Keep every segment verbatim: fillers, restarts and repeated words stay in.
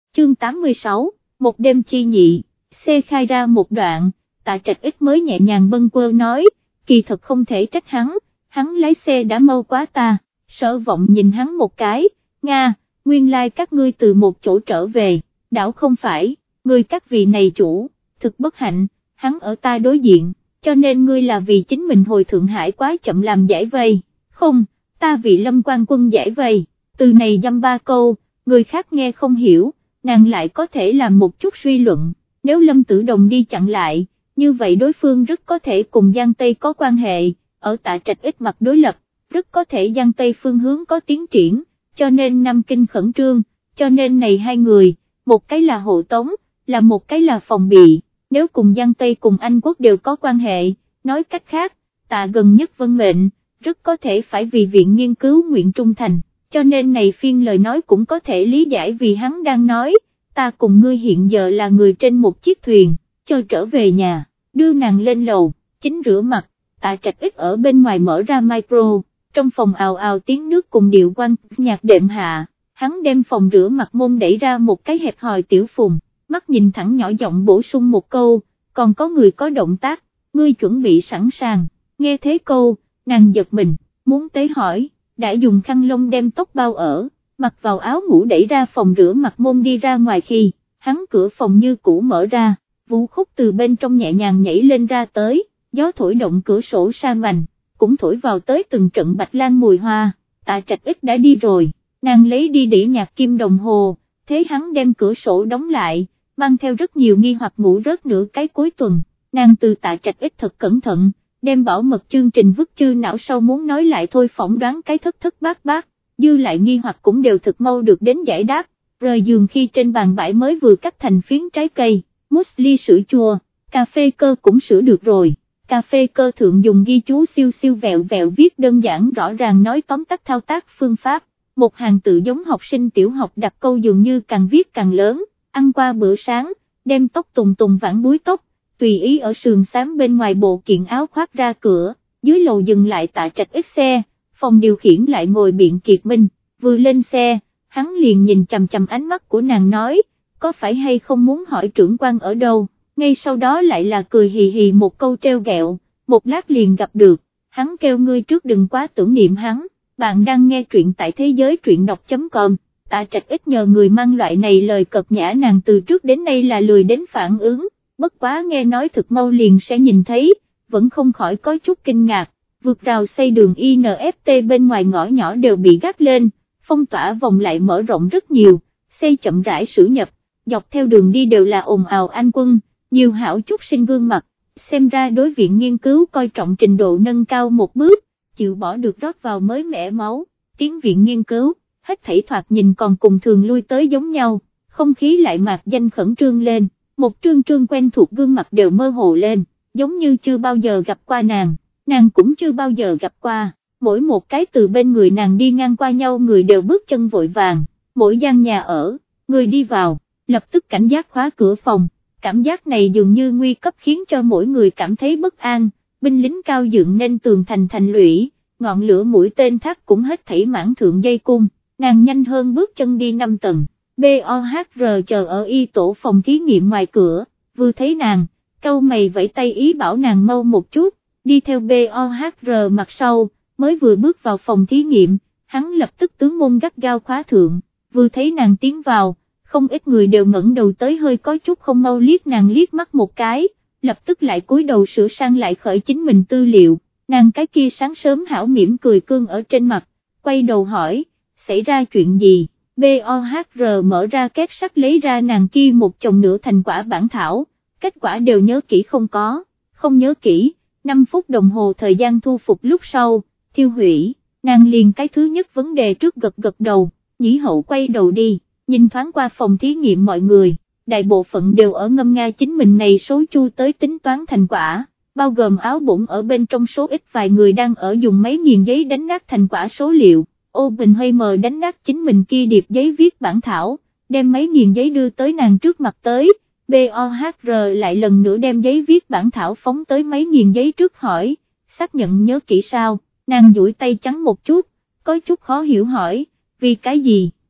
chương tám mươi sáu, một đêm chi nhị, xe khai ra một đoạn, Tạ Trạch Ít mới nhẹ nhàng bâng quơ nói, kỳ thật không thể trách hắn, hắn lái xe đã mau quá ta. Sở Vọng nhìn hắn một cái, Nga, nguyên lai like các ngươi từ một chỗ trở về, đảo không phải, ngươi các vị này chủ, thực bất hạnh, hắn ở ta đối diện, cho nên ngươi là vì chính mình hồi Thượng Hải quá chậm làm giải vây, không, ta vì Lâm Quan Quân giải vây, từ này dăm ba câu, người khác nghe không hiểu, nàng lại có thể làm một chút suy luận, nếu Lâm Tử Đồng đi chặn lại, như vậy đối phương rất có thể cùng Giang Tây có quan hệ, ở Tạ Trạch Ít mặt đối lập, rất có thể Giang Tây phương hướng có tiến triển, cho nên Nam Kinh khẩn trương, cho nên này hai người, một cái là hộ tống, là một cái là phòng bị, nếu cùng Giang Tây cùng Anh Quốc đều có quan hệ, nói cách khác, Tạ gần nhất vân mệnh, rất có thể phải vì viện nghiên cứu nguyện trung thành, cho nên này phiên lời nói cũng có thể lý giải vì hắn đang nói, ta cùng ngươi hiện giờ là người trên một chiếc thuyền, cho trở về nhà, đưa nàng lên lầu, chính rửa mặt, Tạ Trạch Ít ở bên ngoài mở ra micro, trong phòng ào ào tiếng nước cùng điệu quan nhạc đệm hạ, hắn đem phòng rửa mặt môn đẩy ra một cái hẹp hòi tiểu phùng, mắt nhìn thẳng nhỏ giọng bổ sung một câu, còn có người có động tác, ngươi chuẩn bị sẵn sàng, nghe thế câu, nàng giật mình, muốn tế hỏi, đã dùng khăn lông đem tóc bao ở, mặc vào áo ngủ đẩy ra phòng rửa mặt môn đi ra ngoài khi, hắn cửa phòng như cũ mở ra, Vũ Khúc từ bên trong nhẹ nhàng nhảy lên ra tới, gió thổi động cửa sổ sa mành, cũng thổi vào tới từng trận bạch lan mùi hoa, Tạ Trạch Ít đã đi rồi, nàng lấy đi đĩa nhạc kim đồng hồ, thế hắn đem cửa sổ đóng lại, mang theo rất nhiều nghi hoặc ngủ rớt nửa cái cuối tuần, nàng từ Tạ Trạch Ít thật cẩn thận, đem bảo mật chương trình vứt chư não sau muốn nói lại thôi phỏng đoán cái thất thất bát bát, dư lại nghi hoặc cũng đều thực mau được đến giải đáp, rời giường khi trên bàn bãi mới vừa cắt thành phiến trái cây, muesli sữa chua, cà phê cơ cũng sửa được rồi. Cà phê cơ thượng dùng ghi chú siêu siêu vẹo vẹo viết đơn giản rõ ràng nói tóm tắt thao tác phương pháp, một hàng tự giống học sinh tiểu học đặt câu dường như càng viết càng lớn, ăn qua bữa sáng, đem tóc tùng tùng vãn búi tóc, tùy ý ở sườn xám bên ngoài bộ kiện áo khoác ra cửa, dưới lầu dừng lại Tạ Trạch Ít xe, phòng điều khiển lại ngồi Biện Kiệt Minh, vừa lên xe, hắn liền nhìn chằm chằm ánh mắt của nàng nói, có phải hay không muốn hỏi trưởng quan ở đâu. Ngay sau đó lại là cười hì hì một câu treo gẹo, một lát liền gặp được, hắn kêu ngươi trước đừng quá tưởng niệm hắn, bạn đang nghe truyện tại thế giới truyện đọc.com, Tạ Trạch Ít nhờ người mang loại này lời cợt nhã nàng từ trước đến nay là lười đến phản ứng, bất quá nghe nói thực mau liền sẽ nhìn thấy, vẫn không khỏi có chút kinh ngạc, vượt rào xây đường i en ép tê bên ngoài ngõ nhỏ đều bị gác lên, phong tỏa vòng lại mở rộng rất nhiều, xây chậm rãi sửa nhập, dọc theo đường đi đều là ồn ào anh quân. Nhiều hảo chút sinh gương mặt, xem ra đối viện nghiên cứu coi trọng trình độ nâng cao một bước, chịu bỏ được rót vào mới mẻ máu, tiếng viện nghiên cứu, hết thảy thoạt nhìn còn cùng thường lui tới giống nhau, không khí lại mạc danh khẩn trương lên, một trương trương quen thuộc gương mặt đều mơ hồ lên, giống như chưa bao giờ gặp qua nàng, nàng cũng chưa bao giờ gặp qua, mỗi một cái từ bên người nàng đi ngang qua nhau người đều bước chân vội vàng, mỗi gian nhà ở, người đi vào, lập tức cảnh giác khóa cửa phòng. Cảm giác này dường như nguy cấp khiến cho mỗi người cảm thấy bất an, binh lính cao dựng nên tường thành thành lũy, ngọn lửa mũi tên thác cũng hết thảy mãn thượng dây cung, nàng nhanh hơn bước chân đi năm tầng, bê o hát rờ chờ ở y tổ phòng thí nghiệm ngoài cửa, vừa thấy nàng, cau mày vẫy tay ý bảo nàng mau một chút, đi theo bê o hát rờ mặt sau, mới vừa bước vào phòng thí nghiệm, hắn lập tức tướng môn gắt gao khóa thượng, vừa thấy nàng tiến vào. Không ít người đều ngẩng đầu tới hơi có chút không mau liếc nàng liếc mắt một cái, lập tức lại cúi đầu sửa sang lại khởi chính mình tư liệu, nàng cái kia sáng sớm hảo mỉm cười cương ở trên mặt, quay đầu hỏi, xảy ra chuyện gì, bê o hát rờ mở ra két sắt lấy ra nàng kia một chồng nửa thành quả bản thảo, kết quả đều nhớ kỹ không có, không nhớ kỹ, năm phút đồng hồ thời gian thu phục lúc sau, thiêu hủy, nàng liền cái thứ nhất vấn đề trước gật gật đầu, nhĩ hậu quay đầu đi. Nhìn thoáng qua phòng thí nghiệm mọi người, đại bộ phận đều ở ngâm nga chính mình này số chu tới tính toán thành quả, bao gồm áo bụng ở bên trong số ít vài người đang ở dùng máy nghiền giấy đánh nát thành quả số liệu, Oppenheimer đánh nát chính mình kia điệp giấy viết bản thảo, đem máy nghiền giấy đưa tới nàng trước mặt tới, bê o hát rờ lại lần nữa đem giấy viết bản thảo phóng tới máy nghiền giấy trước hỏi, xác nhận nhớ kỹ sao, nàng duỗi tay trắng một chút, có chút khó hiểu hỏi, vì cái gì?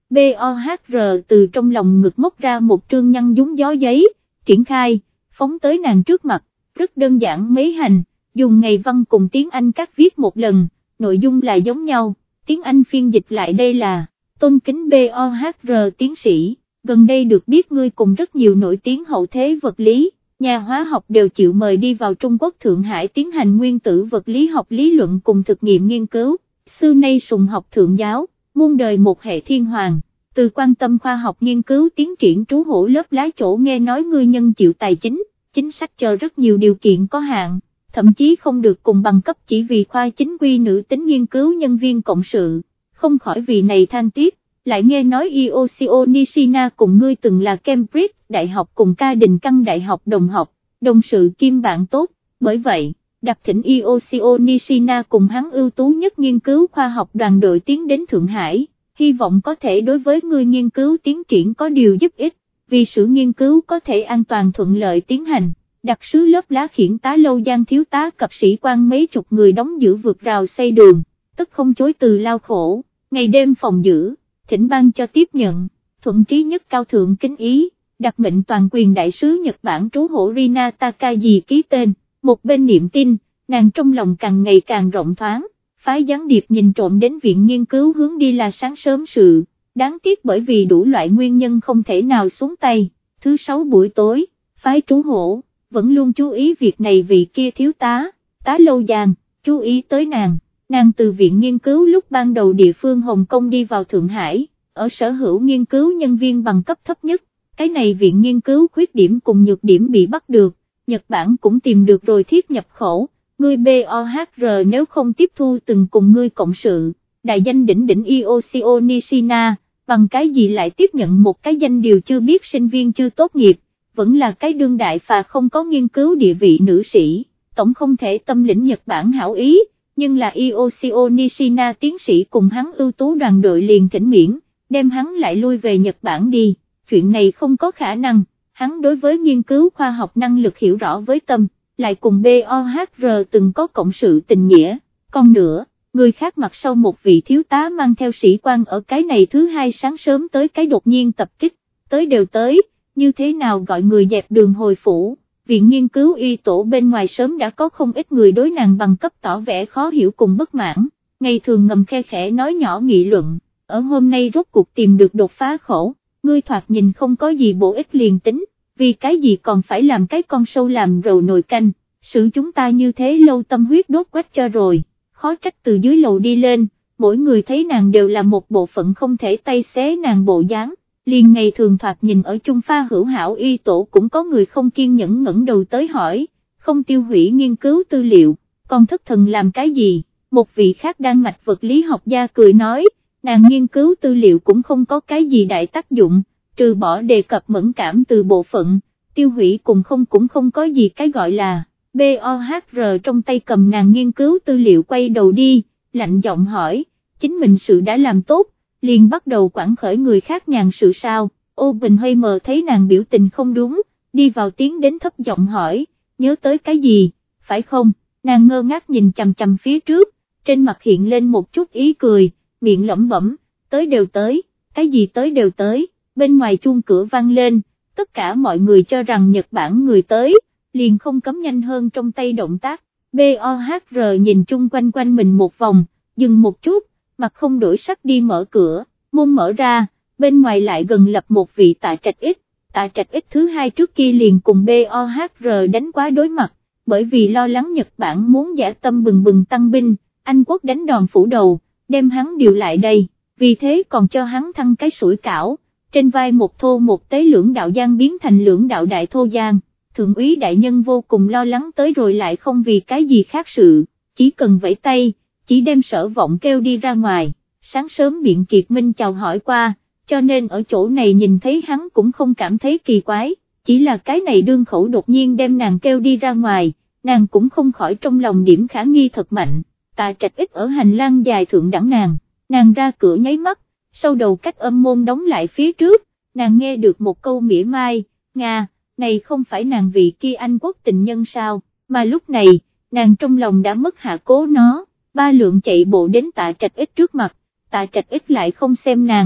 bê o hát rờ từ trong lòng ngực móc ra một trương nhăn nhúm gió giấy, triển khai, phóng tới nàng trước mặt, rất đơn giản mấy hành, dùng ngày văn cùng tiếng Anh các viết một lần, nội dung là giống nhau, tiếng Anh phiên dịch lại đây là, tôn kính bê o hát rờ tiến sĩ, gần đây được biết ngươi cùng rất nhiều nổi tiếng hậu thế vật lý, nhà hóa học đều chịu mời đi vào Trung Quốc Thượng Hải tiến hành nguyên tử vật lý học lý luận cùng thực nghiệm nghiên cứu, xưa nay sùng học thượng giáo, muôn đời một hệ thiên hoàng, từ quan tâm khoa học nghiên cứu tiến triển trú hổ lớp lá chỗ nghe nói ngươi nhân chịu tài chính, chính sách chờ rất nhiều điều kiện có hạn, thậm chí không được cùng bằng cấp chỉ vì khoa chính quy nữ tính nghiên cứu nhân viên cộng sự, không khỏi vì này than tiếc, lại nghe nói Ioshio Nishina cùng ngươi từng là Cambridge Đại học cùng Ca Đình Căn Đại học đồng học, đồng sự kim bạn tốt, bởi vậy, đặt thỉnh Ioshio Nishina cùng hắn ưu tú nhất nghiên cứu khoa học đoàn đội tiến đến Thượng Hải, hy vọng có thể đối với ngươi nghiên cứu tiến triển có điều giúp ích, vì sự nghiên cứu có thể an toàn thuận lợi tiến hành. Đặc sứ lớp lá khiển tá Lâu Giang thiếu tá cập sĩ quan mấy chục người đóng giữ vượt rào xây đường, tức không chối từ lao khổ, ngày đêm phòng giữ, thỉnh ban cho tiếp nhận, thuận trí nhất cao thượng kính ý, đặc mệnh toàn quyền đại sứ Nhật Bản trú hổ Rina Takagi ký tên, một bên niệm tin, nàng trong lòng càng ngày càng rộng thoáng, phái gián điệp nhìn trộm đến viện nghiên cứu hướng đi là sáng sớm sự, đáng tiếc bởi vì đủ loại nguyên nhân không thể nào xuống tay, thứ sáu buổi tối, phái trú hổ vẫn luôn chú ý việc này vì kia thiếu tá, tá Lâu Giang, chú ý tới nàng, nàng từ viện nghiên cứu lúc ban đầu địa phương Hồng Kông đi vào Thượng Hải, ở sở hữu nghiên cứu nhân viên bằng cấp thấp nhất, cái này viện nghiên cứu khuyết điểm cùng nhược điểm bị bắt được, Nhật Bản cũng tìm được rồi thiết nhập khẩu, ngươi bê o hát rờ nếu không tiếp thu từng cùng ngươi cộng sự, đại danh đỉnh đỉnh Ioshio Nishina, bằng cái gì lại tiếp nhận một cái danh điều chưa biết sinh viên chưa tốt nghiệp, vẫn là cái đương đại phà không có nghiên cứu địa vị nữ sĩ, tổng không thể tâm lĩnh Nhật Bản hảo ý, nhưng là Ioshio Nishina tiến sĩ cùng hắn ưu tú đoàn đội liền thỉnh miễn, đem hắn lại lui về Nhật Bản đi, chuyện này không có khả năng, hắn đối với nghiên cứu khoa học năng lực hiểu rõ với tâm, lại cùng bê o hát rờ từng có cộng sự tình nghĩa, còn nữa, người khác mặt sau một vị thiếu tá mang theo sĩ quan ở cái này thứ hai sáng sớm tới cái đột nhiên tập kích, tới đều tới, như thế nào gọi người dẹp đường hồi phủ, viện nghiên cứu y tổ bên ngoài sớm đã có không ít người đối nàng bằng cấp tỏ vẻ khó hiểu cùng bất mãn, ngày thường ngầm khe khẽ nói nhỏ nghị luận, ở hôm nay rốt cuộc tìm được đột phá khẩu, ngươi thoạt nhìn không có gì bổ ích liền tính, vì cái gì còn phải làm cái con sâu làm rầu nồi canh, sự chúng ta như thế lâu tâm huyết đốt quách cho rồi, khó trách từ dưới lầu đi lên, mỗi người thấy nàng đều là một bộ phận không thể tay xé nàng bộ dáng. Liền ngày thường thoạt nhìn ở chung pha hữu hảo y tổ cũng có người không kiên nhẫn ngẩng đầu tới hỏi, không tiêu hủy nghiên cứu tư liệu, còn thất thần làm cái gì, một vị khác Đan Mạch vật lý học gia cười nói, nàng nghiên cứu tư liệu cũng không có cái gì đại tác dụng, trừ bỏ đề cập mẫn cảm từ bộ phận, tiêu hủy cùng không cũng không có gì cái gọi là, bê o hát rờ trong tay cầm nàng nghiên cứu tư liệu quay đầu đi, lạnh giọng hỏi, chính mình sự đã làm tốt, liền bắt đầu quản khởi người khác nhàn sự sao, Ô Bình hơi mờ thấy nàng biểu tình không đúng, đi vào tiếng đến thấp giọng hỏi, nhớ tới cái gì, phải không, nàng ngơ ngác nhìn chằm chằm phía trước, trên mặt hiện lên một chút ý cười, miệng lẩm bẩm, tới đều tới, cái gì tới đều tới, bên ngoài chuông cửa vang lên, tất cả mọi người cho rằng Nhật Bản người tới, liền không cấm nhanh hơn trong tay động tác, bê o hát rờ nhìn chung quanh quanh mình một vòng, dừng một chút, mặt không đổi sắc đi mở cửa, môn mở ra, bên ngoài lại gần lập một vị Tạ Trạch Ích, Tạ Trạch Ích thứ hai trước kia liền cùng bê o hát rờ đánh quá đối mặt, bởi vì lo lắng Nhật Bản muốn dã tâm bừng bừng tăng binh, Anh quốc đánh đòn phủ đầu, đem hắn điều lại đây, vì thế còn cho hắn thăng cái sủi cảo, trên vai một thô một tế lưỡng đạo giang biến thành lưỡng đạo đại thô giang, thượng úy đại nhân vô cùng lo lắng tới rồi lại không vì cái gì khác sự, chỉ cần vẫy tay, chỉ đem Sở Vọng kêu đi ra ngoài, sáng sớm Biện Kiệt Minh chào hỏi qua, cho nên ở chỗ này nhìn thấy hắn cũng không cảm thấy kỳ quái, chỉ là cái này đương khẩu đột nhiên đem nàng kêu đi ra ngoài, nàng cũng không khỏi trong lòng điểm khả nghi thật mạnh, Tạ Trạch Ích ở hành lang dài thượng đẳng nàng, nàng ra cửa nháy mắt, sau đầu cách âm môn đóng lại phía trước, nàng nghe được một câu mỉa mai, Nga, này không phải nàng vị kia Anh quốc tình nhân sao, mà lúc này, nàng trong lòng đã mất hạ cố nó, ba lượng chạy bộ đến Tạ Trạch Ích trước mặt, Tạ Trạch Ích lại không xem nàng,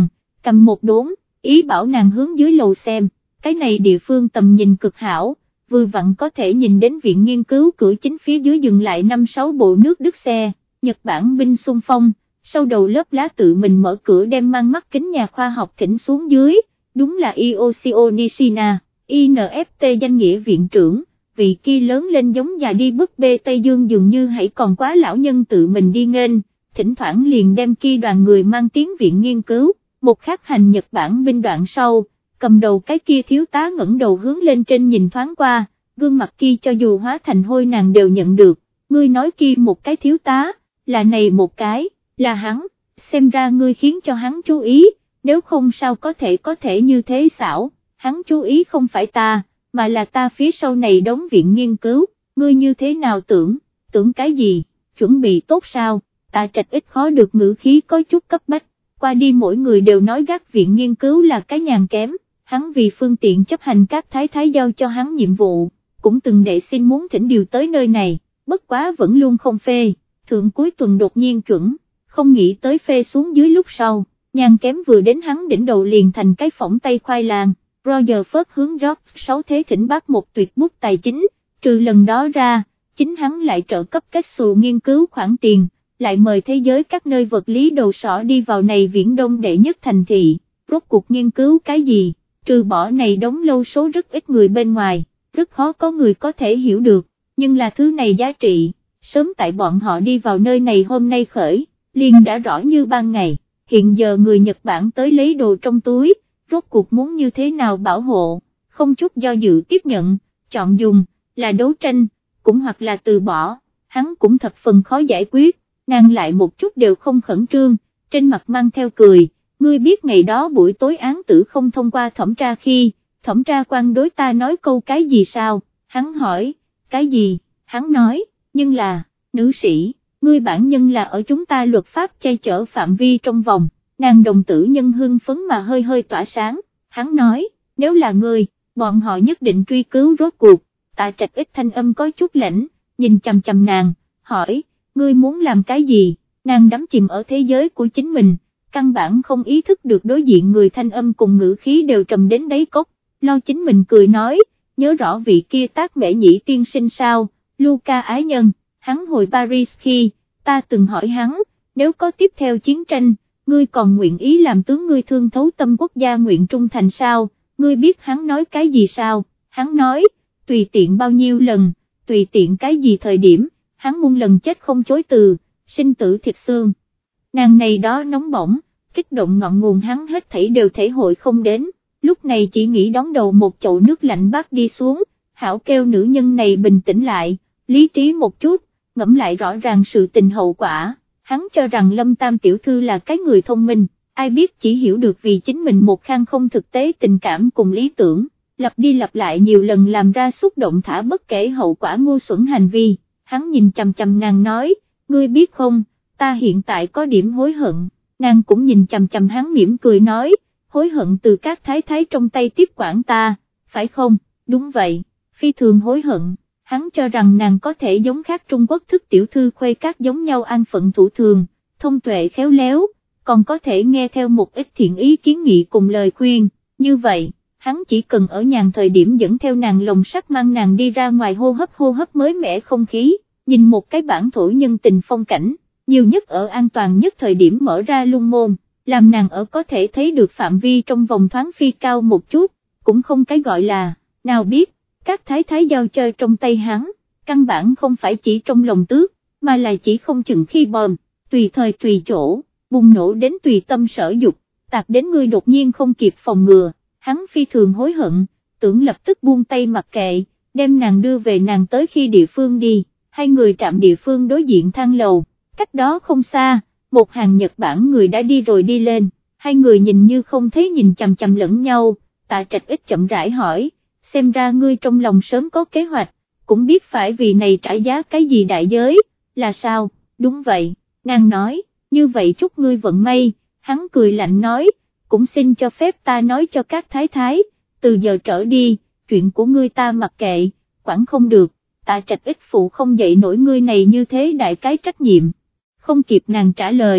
cầm một đốn, ý bảo nàng hướng dưới lầu xem, cái này địa phương tầm nhìn cực hảo, vừa vặn có thể nhìn đến viện nghiên cứu cửa chính phía dưới dừng lại năm sáu bộ nước Đức xe, Nhật Bản binh xung phong, sau đầu lớp lá tự mình mở cửa đem mang mắt kính nhà khoa học thỉnh xuống dưới, đúng là Ioshio Nishina, i en ép tê danh nghĩa viện trưởng, vị kia lớn lên giống già đi búp bê Tây Dương dường như hãy còn quá lão nhân tự mình đi nghênh, thỉnh thoảng liền đem kia đoàn người mang tiếng viện nghiên cứu, một khắc hành Nhật Bản binh đoạn sau, cầm đầu cái kia thiếu tá ngẩng đầu hướng lên trên nhìn thoáng qua, gương mặt kia cho dù hóa thành hôi nàng đều nhận được, ngươi nói kia một cái thiếu tá, là này một cái, là hắn, xem ra ngươi khiến cho hắn chú ý, nếu không sao có thể có thể như thế xảo, hắn chú ý không phải ta, mà là ta phía sau này đóng viện nghiên cứu, ngươi như thế nào tưởng, tưởng cái gì, chuẩn bị tốt sao, Tạ Trạch ít khó được ngữ khí có chút cấp bách, qua đi mỗi người đều nói gác viện nghiên cứu là cái nhàn kém, hắn vì phương tiện chấp hành các thái thái giao cho hắn nhiệm vụ, cũng từng đệ xin muốn thỉnh điều tới nơi này, bất quá vẫn luôn không phê, thượng cuối tuần đột nhiên chuẩn, không nghĩ tới phê xuống dưới lúc sau, nhàn kém vừa đến hắn đỉnh đầu liền thành cái phỏng tay khoai lang. Roger phớt hướng George sáu thế thỉnh bác một tuyệt bút tài chính, trừ lần đó ra, chính hắn lại trợ cấp cách xù nghiên cứu khoản tiền, lại mời thế giới các nơi vật lý đầu sỏ đi vào này viễn đông đệ nhất thành thị, rốt cuộc nghiên cứu cái gì, trừ bỏ này đóng lâu số rất ít người bên ngoài, rất khó có người có thể hiểu được, nhưng là thứ này giá trị, sớm tại bọn họ đi vào nơi này hôm nay khởi, liền đã rõ như ban ngày, hiện giờ người Nhật Bản tới lấy đồ trong túi, rốt cuộc muốn như thế nào bảo hộ, không chút do dự tiếp nhận, chọn dùng, là đấu tranh, cũng hoặc là từ bỏ, hắn cũng thập phần khó giải quyết, nàng lại một chút đều không khẩn trương, trên mặt mang theo cười, ngươi biết ngày đó buổi tối án tử không thông qua thẩm tra khi, thẩm tra quan đối ta nói câu cái gì sao, hắn hỏi, cái gì, hắn nói, nhưng là, nữ sĩ, ngươi bản nhân là ở chúng ta luật pháp che chở phạm vi trong vòng. Nàng đồng tử nhân hưng phấn mà hơi hơi tỏa sáng, hắn nói, nếu là ngươi, bọn họ nhất định truy cứu rốt cuộc, Tạ Trạch ít thanh âm có chút lạnh, nhìn chằm chằm nàng, hỏi, ngươi muốn làm cái gì, nàng đắm chìm ở thế giới của chính mình, căn bản không ý thức được đối diện người thanh âm cùng ngữ khí đều trầm đến đáy cốc, lo chính mình cười nói, nhớ rõ vị kia tác mễ nhĩ tiên sinh sao, Luca ái nhân, hắn hồi Paris khi, ta từng hỏi hắn, nếu có tiếp theo chiến tranh, ngươi còn nguyện ý làm tướng ngươi thương thấu tâm quốc gia nguyện trung thành sao, ngươi biết hắn nói cái gì sao, hắn nói, tùy tiện bao nhiêu lần, tùy tiện cái gì thời điểm, hắn muôn lần chết không chối từ, sinh tử thịt xương. Nàng này đó nóng bỏng, kích động ngọn nguồn hắn hết thảy đều thể hội không đến, lúc này chỉ nghĩ đón đầu một chậu nước lạnh bát đi xuống, hảo kêu nữ nhân này bình tĩnh lại, lý trí một chút, ngẫm lại rõ ràng sự tình hậu quả. Hắn cho rằng Lâm Tam tiểu thư là cái người thông minh, ai biết chỉ hiểu được vì chính mình một khang không thực tế tình cảm cùng lý tưởng, lặp đi lặp lại nhiều lần làm ra xúc động thả bất kể hậu quả ngu xuẩn hành vi, hắn nhìn chằm chằm nàng nói, ngươi biết không, ta hiện tại có điểm hối hận, nàng cũng nhìn chằm chằm hắn mỉm cười nói, hối hận từ các thái thái trong tay tiếp quản ta, phải không, đúng vậy, phi thường hối hận. Hắn cho rằng nàng có thể giống khác Trung Quốc thức tiểu thư khuê các giống nhau an phận thủ thường, thông tuệ khéo léo, còn có thể nghe theo một ít thiện ý kiến nghị cùng lời khuyên, như vậy, hắn chỉ cần ở nhàn thời điểm dẫn theo nàng lồng sắt mang nàng đi ra ngoài hô hấp hô hấp mới mẻ không khí, nhìn một cái bản thổ nhân tình phong cảnh, nhiều nhất ở an toàn nhất thời điểm mở ra lung môn, làm nàng ở có thể thấy được phạm vi trong vòng thoáng phi cao một chút, cũng không cái gọi là, nào biết. Các thái thái giao chơi trong tay hắn, căn bản không phải chỉ trong lòng tước, mà là chỉ không chừng khi bom, tùy thời tùy chỗ, bùng nổ đến tùy tâm sở dục, tạc đến ngươi đột nhiên không kịp phòng ngừa, hắn phi thường hối hận, tưởng lập tức buông tay mặc kệ, đem nàng đưa về nàng tới khi địa phương đi, hai người trạm địa phương đối diện thang lầu, cách đó không xa, một hàng Nhật Bản người đã đi rồi đi lên, hai người nhìn như không thấy nhìn chằm chằm lẫn nhau, Tạ Trạch ít chậm rãi hỏi, xem ra ngươi trong lòng sớm có kế hoạch, cũng biết phải vì này trả giá cái gì đại giới, là sao, đúng vậy, nàng nói, như vậy chúc ngươi vận may, hắn cười lạnh nói, cũng xin cho phép ta nói cho các thái thái, từ giờ trở đi, chuyện của ngươi ta mặc kệ, quản không được, Tạ Trạch ít phụ không dậy nổi ngươi này như thế đại cái trách nhiệm, không kịp nàng trả lời,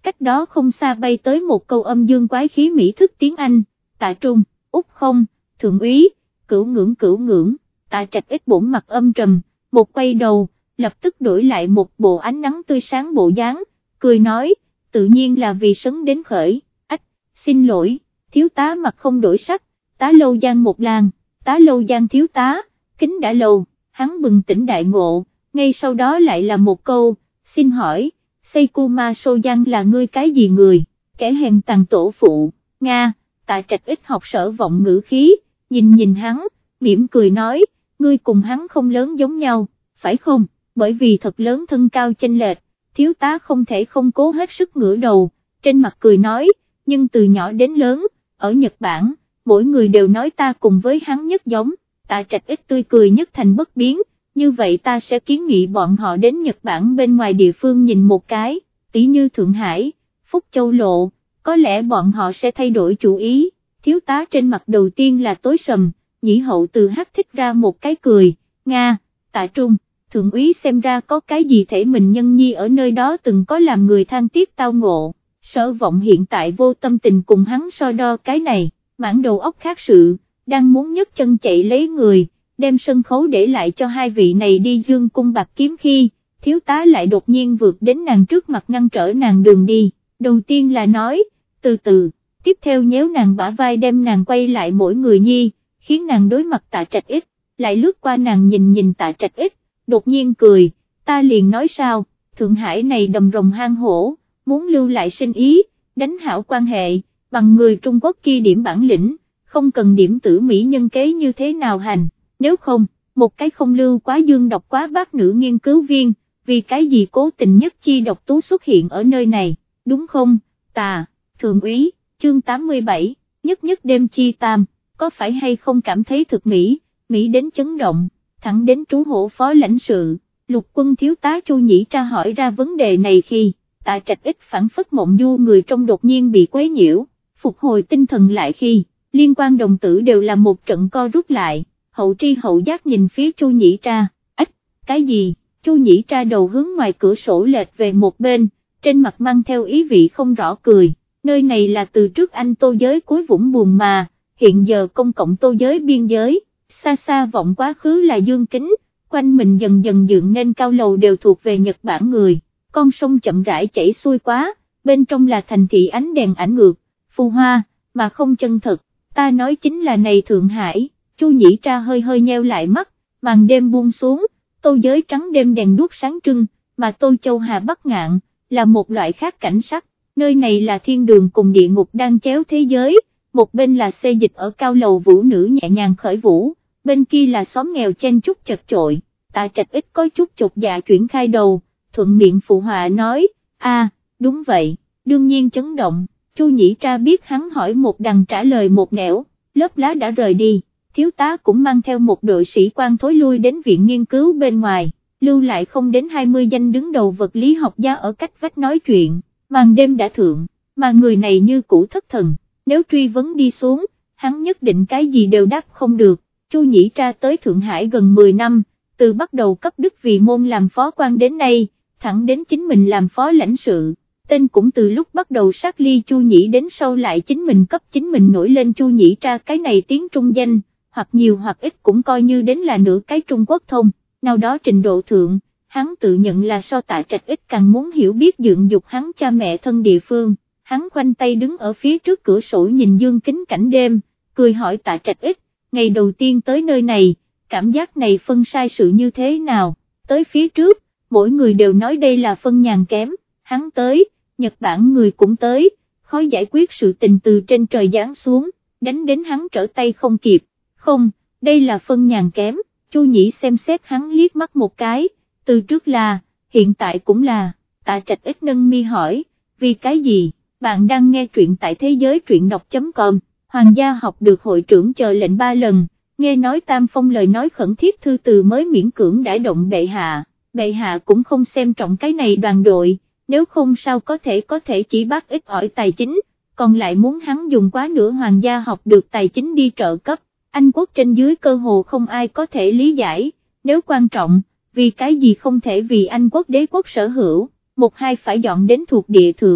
cách đó không xa bay tới một câu âm dương quái khí mỹ thức tiếng Anh, Tạ Trung, Úc không, thượng úy, cửu ngưỡng cửu ngưỡng, Tạ Trạch ít bổn mặt âm trầm, một quay đầu, lập tức đổi lại một bộ ánh nắng tươi sáng bộ dáng, cười nói, tự nhiên là vì sấn đến khởi, ách, xin lỗi, thiếu tá mặt không đổi sắc, tá Lâu Giang một làng, tá Lâu Giang thiếu tá, kính đã lâu, hắn bừng tỉnh đại ngộ, ngay sau đó lại là một câu, xin hỏi, Seikuma Soyan là ngươi cái gì người, kẻ hèn tàn tổ phụ, Nga, Tạ Trạch ít học sở vọng ngữ khí, nhìn nhìn hắn, mỉm cười nói, ngươi cùng hắn không lớn giống nhau, phải không, bởi vì thật lớn thân cao chênh lệch, thiếu tá không thể không cố hết sức ngửa đầu, trên mặt cười nói, nhưng từ nhỏ đến lớn, ở Nhật Bản, mỗi người đều nói ta cùng với hắn nhất giống, Tạ Trạch ít tươi cười nhất thành bất biến, như vậy ta sẽ kiến nghị bọn họ đến Nhật Bản bên ngoài địa phương nhìn một cái, tỷ như Thượng Hải, Phúc Châu Lộ, có lẽ bọn họ sẽ thay đổi chủ ý, thiếu tá trên mặt đầu tiên là tối sầm, nhĩ hậu từ hắt thích ra một cái cười, Nga, Tạ Trung, thượng úy xem ra có cái gì thể mình nhân nhi ở nơi đó từng có làm người than tiếc tao ngộ, Sở Vọng hiện tại vô tâm tình cùng hắn so đo cái này, mãn đầu óc khác sự, đang muốn nhấc chân chạy lấy người, đem sân khấu để lại cho hai vị này đi dương cung bạc kiếm khi, thiếu tá lại đột nhiên vượt đến nàng trước mặt ngăn trở nàng đường đi, đầu tiên là nói, từ từ, tiếp theo nhéo nàng bả vai đem nàng quay lại mỗi người nhi, khiến nàng đối mặt Tạ Trạch ít, lại lướt qua nàng nhìn nhìn Tạ Trạch ít, đột nhiên cười, ta liền nói sao, Thượng Hải này đầm rồng hang hổ, muốn lưu lại sinh ý, đánh hảo quan hệ, bằng người Trung Quốc kia điểm bản lĩnh, không cần điểm tử mỹ nhân kế như thế nào hành, nếu không, một cái không lưu quá dương độc quá bác nữ nghiên cứu viên, vì cái gì cố tình nhất chi độc tú xuất hiện ở nơi này, đúng không, Tà, thượng úy, chương tám mươi bảy, nhất nhất đêm chi tam, có phải hay không cảm thấy thực mỹ, mỹ đến chấn động, thẳng đến trú hổ phó lãnh sự, lục quân thiếu tá Chu Nhĩ Tra hỏi ra vấn đề này khi, Tạ Trạch ít phản phất mộng du người trong đột nhiên bị quấy nhiễu, phục hồi tinh thần lại khi, liên quan đồng tử đều là một trận co rút lại, hậu tri hậu giác nhìn phía Chu Nhĩ Tra, ách, cái gì, Chu Nhĩ Tra đầu hướng ngoài cửa sổ lệch về một bên, trên mặt mang theo ý vị không rõ cười, nơi này là từ trước Anh Tô giới cuối vũng buồn mà, hiện giờ công cộng Tô giới biên giới, xa xa vọng quá khứ là dương kính, quanh mình dần dần dựng nên cao lầu đều thuộc về Nhật Bản người, con sông chậm rãi chảy xuôi quá, bên trong là thành thị ánh đèn ảnh ngược, phù hoa, mà không chân thực, ta nói chính là này Thượng Hải, Chu Nhĩ Tra hơi hơi nheo lại mắt, màn đêm buông xuống, Tô giới trắng đêm đèn đuốc sáng trưng, mà Tô Châu Hà Bắc ngạn, là một loại khác cảnh sắc, nơi này là thiên đường cùng địa ngục đang chéo thế giới, một bên là xê dịch ở cao lầu vũ nữ nhẹ nhàng khởi vũ, bên kia là xóm nghèo chen chúc chật chội, Tạ Trạch ít có chút chột dạ chuyển khai đầu, thuận miệng phụ họa nói, a, đúng vậy, đương nhiên chấn động, Chu Nhĩ Tra biết hắn hỏi một đằng trả lời một nẻo, lớp lá đã rời đi, thiếu tá cũng mang theo một đội sĩ quan thối lui đến viện nghiên cứu bên ngoài, lưu lại không đến hai mươi danh đứng đầu vật lý học gia ở cách vách nói chuyện, màn đêm đã thượng, mà người này như cũ thất thần, nếu truy vấn đi xuống, hắn nhất định cái gì đều đáp không được, Chu Nhĩ Tra tới Thượng Hải gần mười năm, từ bắt đầu cấp đức vì môn làm phó quan đến nay, thẳng đến chính mình làm phó lãnh sự, tên cũng từ lúc bắt đầu sát ly Chu Nhĩ đến sau lại chính mình cấp chính mình nổi lên Chu Nhĩ Tra cái này tiếng trung danh, hoặc nhiều hoặc ít cũng coi như đến là nửa cái Trung Quốc thông, nào đó trình độ thượng, hắn tự nhận là so Tạ Trạch ít càng muốn hiểu biết dựng dục hắn cha mẹ thân địa phương, hắn khoanh tay đứng ở phía trước cửa sổ nhìn dương kính cảnh đêm, cười hỏi Tạ Trạch ít, ngày đầu tiên tới nơi này, cảm giác này phân sai sự như thế nào, tới phía trước, mỗi người đều nói đây là phân nhàn kém, hắn tới, Nhật Bản người cũng tới, khó giải quyết sự tình từ trên trời giáng xuống, đánh đến hắn trở tay không kịp, không, đây là phân nhàn kém, Chu Nhĩ xem xét hắn liếc mắt một cái, từ trước là, hiện tại cũng là, Tạ Trạch ít nâng mi hỏi, vì cái gì, bạn đang nghe truyện tại thế giới truyện đọc.com, Hoàng gia học được hội trưởng chờ lệnh ba lần, nghe nói Tam Phong lời nói khẩn thiết thư từ mới miễn cưỡng đã động bệ hạ, bệ hạ cũng không xem trọng cái này đoàn đội, nếu không sao có thể có thể chỉ bác ít ỏi tài chính, còn lại muốn hắn dùng quá nửa hoàng gia học được tài chính đi trợ cấp, Anh quốc trên dưới cơ hồ không ai có thể lý giải, nếu quan trọng, vì cái gì không thể vì Anh quốc đế quốc sở hữu, một hai phải dọn đến thuộc địa thượng,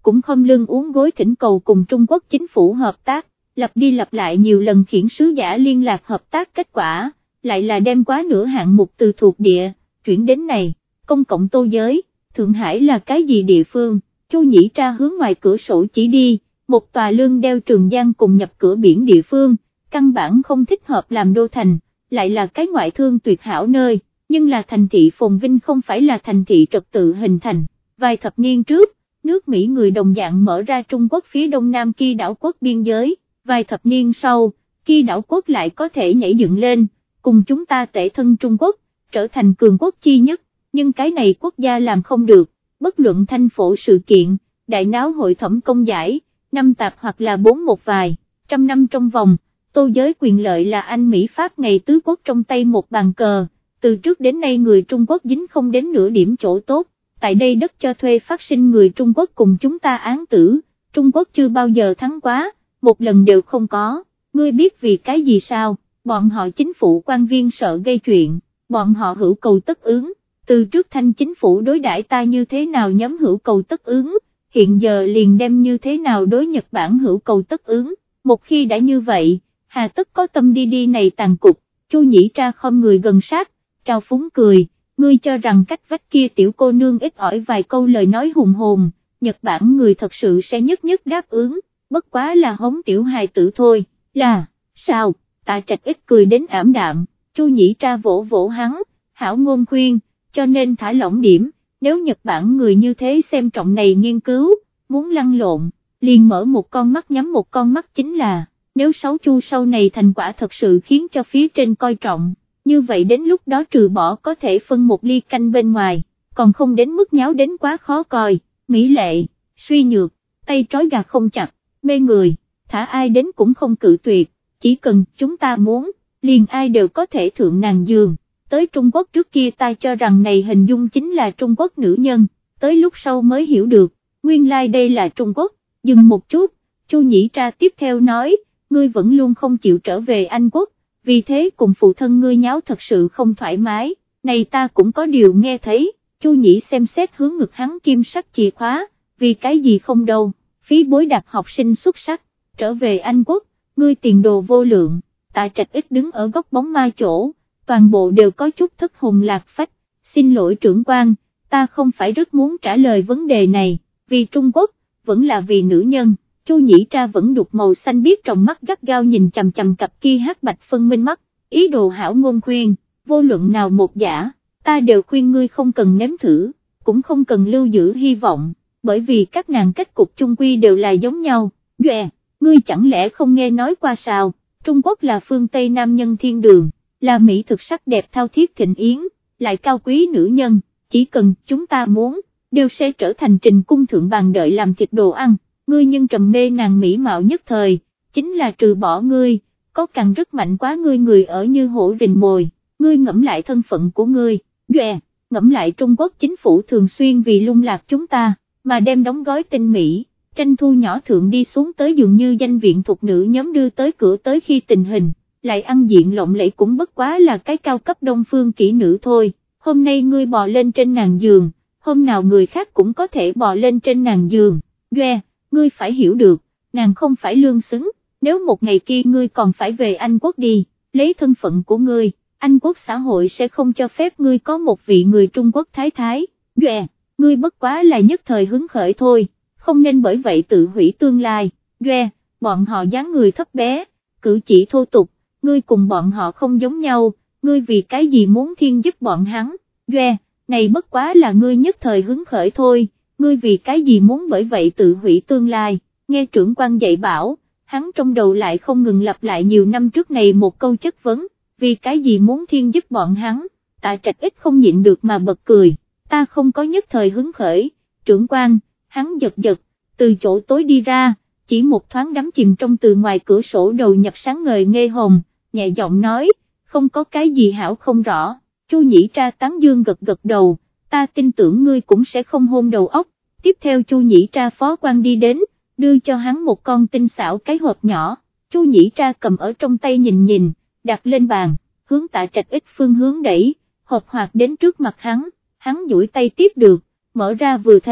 cũng không lưng uống gối thỉnh cầu cùng Trung Quốc chính phủ hợp tác, lặp đi lặp lại nhiều lần khiển sứ giả liên lạc hợp tác, kết quả lại là đem quá nửa hạng mục từ thuộc địa chuyển đến này. Công cộng tô giới, Thượng Hải là cái gì địa phương? Chu Nhĩ Tra hướng ngoài cửa sổ chỉ đi, một tòa lương đeo Trường Giang cùng nhập cửa biển địa phương, căn bản không thích hợp làm đô thành, lại là cái ngoại thương tuyệt hảo nơi, nhưng là thành thị phồn vinh không phải là thành thị trật tự hình thành. Vài thập niên trước, nước Mỹ người đồng dạng mở ra Trung Quốc phía đông nam Kỳ đảo quốc biên giới, vài thập niên sau, Kỳ đảo quốc lại có thể nhảy dựng lên, cùng chúng ta tể thân Trung Quốc, trở thành cường quốc chi nhất, nhưng cái này quốc gia làm không được, bất luận thanh phổ sự kiện, đại náo hội thẩm công giải, năm tạp hoặc là bốn một vài, trăm năm trong vòng, tô giới quyền lợi là Anh Mỹ Pháp ngày tứ quốc trong tay một bàn cờ, từ trước đến nay người Trung Quốc dính không đến nửa điểm chỗ tốt, tại đây đất cho thuê phát sinh người Trung Quốc cùng chúng ta án tử, Trung Quốc chưa bao giờ thắng quá, một lần đều không có, ngươi biết vì cái gì sao, bọn họ chính phủ quan viên sợ gây chuyện, bọn họ hữu cầu tất ứng, từ trước thanh chính phủ đối đãi ta như thế nào nhóm hữu cầu tất ứng, hiện giờ liền đem như thế nào đối Nhật Bản hữu cầu tất ứng, một khi đã như vậy, hà tất có tâm đi đi này tàn cục. Chu Nhĩ Tra không người gần sát, trao phúng cười, ngươi cho rằng cách vách kia tiểu cô nương ít ỏi vài câu lời nói hùng hồn, Nhật Bản người thật sự sẽ nhất nhất đáp ứng, bất quá là hống tiểu hài tử thôi, là, sao, Tạ Trạch ít cười đến ảm đạm, Chu Nhĩ Tra vỗ vỗ hắn, hảo ngôn khuyên, cho nên thả lỏng điểm, nếu Nhật Bản người như thế xem trọng này nghiên cứu, muốn lăn lộn, liền mở một con mắt nhắm một con mắt chính là, nếu sáu chu sau này thành quả thật sự khiến cho phía trên coi trọng, như vậy đến lúc đó trừ bỏ có thể phân một ly canh bên ngoài, còn không đến mức nháo đến quá khó coi, mỹ lệ, suy nhược, tay trói gà không chặt, mê người, thả ai đến cũng không cự tuyệt, chỉ cần chúng ta muốn, liền ai đều có thể thượng nàng giường. Tới Trung Quốc trước kia ta cho rằng này hình dung chính là Trung Quốc nữ nhân, tới lúc sau mới hiểu được, nguyên lai like đây là Trung Quốc, dừng một chút, Chu Nhĩ Tra tiếp theo nói, ngươi vẫn luôn không chịu trở về Anh Quốc, vì thế cùng phụ thân ngươi nháo thật sự không thoải mái, này ta cũng có điều nghe thấy, Chu Nhĩ xem xét hướng ngực hắn kim sắc chìa khóa, vì cái gì không đâu, phí bối đạt học sinh xuất sắc, trở về Anh Quốc, ngươi tiền đồ vô lượng, Tạ Trạch ít đứng ở góc bóng ma chỗ, toàn bộ đều có chút thất hồn lạc phách, xin lỗi trưởng quan, ta không phải rất muốn trả lời vấn đề này, vì Trung Quốc, vẫn là vì nữ nhân. Chu Nhĩ Tra vẫn đục màu xanh biếc trong mắt gắt gao nhìn chằm chằm cặp kia hắc bạch phân minh mắt, ý đồ hảo ngôn khuyên, vô luận nào một giả, ta đều khuyên ngươi không cần nếm thử, cũng không cần lưu giữ hy vọng, bởi vì các nàng kết cục chung quy đều là giống nhau. Dòe, ngươi chẳng lẽ không nghe nói qua sao, Trung Quốc là phương Tây nam nhân thiên đường, là mỹ thực sắc đẹp thao thiết thịnh yến, lại cao quý nữ nhân, chỉ cần chúng ta muốn, đều sẽ trở thành trình cung thượng bàn đợi làm thịt đồ ăn. Ngươi nhưng trầm mê nàng mỹ mạo nhất thời, chính là trừ bỏ ngươi, có càng rất mạnh quá ngươi người ở như hổ rình mồi, ngươi ngẫm lại thân phận của ngươi, dòe, ngẫm lại Trung Quốc chính phủ thường xuyên vì lung lạc chúng ta, mà đem đóng gói tinh mỹ, tranh thu nhỏ thượng đi xuống tới dường như danh viện thuộc nữ nhóm đưa tới cửa tới khi tình hình, lại ăn diện lộng lẫy cũng bất quá là cái cao cấp đông phương kỹ nữ thôi, hôm nay ngươi bò lên trên nàng giường, hôm nào người khác cũng có thể bò lên trên nàng giường, dòe. Ngươi phải hiểu được, nàng không phải lương xứng, nếu một ngày kia ngươi còn phải về Anh Quốc đi, lấy thân phận của ngươi, Anh Quốc xã hội sẽ không cho phép ngươi có một vị người Trung Quốc thái thái, dòe, ngươi bất quá là nhất thời hứng khởi thôi, không nên bởi vậy tự hủy tương lai, dòe, bọn họ dáng người thấp bé, cử chỉ thô tục, ngươi cùng bọn họ không giống nhau, ngươi vì cái gì muốn thiên giúp bọn hắn, dòe, này bất quá là ngươi nhất thời hứng khởi thôi. Ngươi vì cái gì muốn bởi vậy tự hủy tương lai, nghe trưởng quan dạy bảo, hắn trong đầu lại không ngừng lặp lại nhiều năm trước này một câu chất vấn, vì cái gì muốn thiên giúp bọn hắn, Tạ Trạch ít không nhịn được mà bật cười, ta không có nhất thời hứng khởi, trưởng quan, hắn giật giật, từ chỗ tối đi ra, chỉ một thoáng đắm chìm trong từ ngoài cửa sổ đầu nhập sáng ngời nghe hồng, nhẹ giọng nói, không có cái gì hảo không rõ, Chu Nhĩ Tra tán dương gật gật đầu, ta tin tưởng ngươi cũng sẽ không hôn đầu óc. Tiếp theo Chu Nhĩ Tra phó quan đi đến, đưa cho hắn một con tinh xảo cái hộp nhỏ, Chu Nhĩ Tra cầm ở trong tay nhìn nhìn, đặt lên bàn, hướng Tạ Trạch ít phương hướng đẩy, hộp hoạt đến trước mặt hắn, hắn duỗi tay tiếp được, mở ra vừa thấy,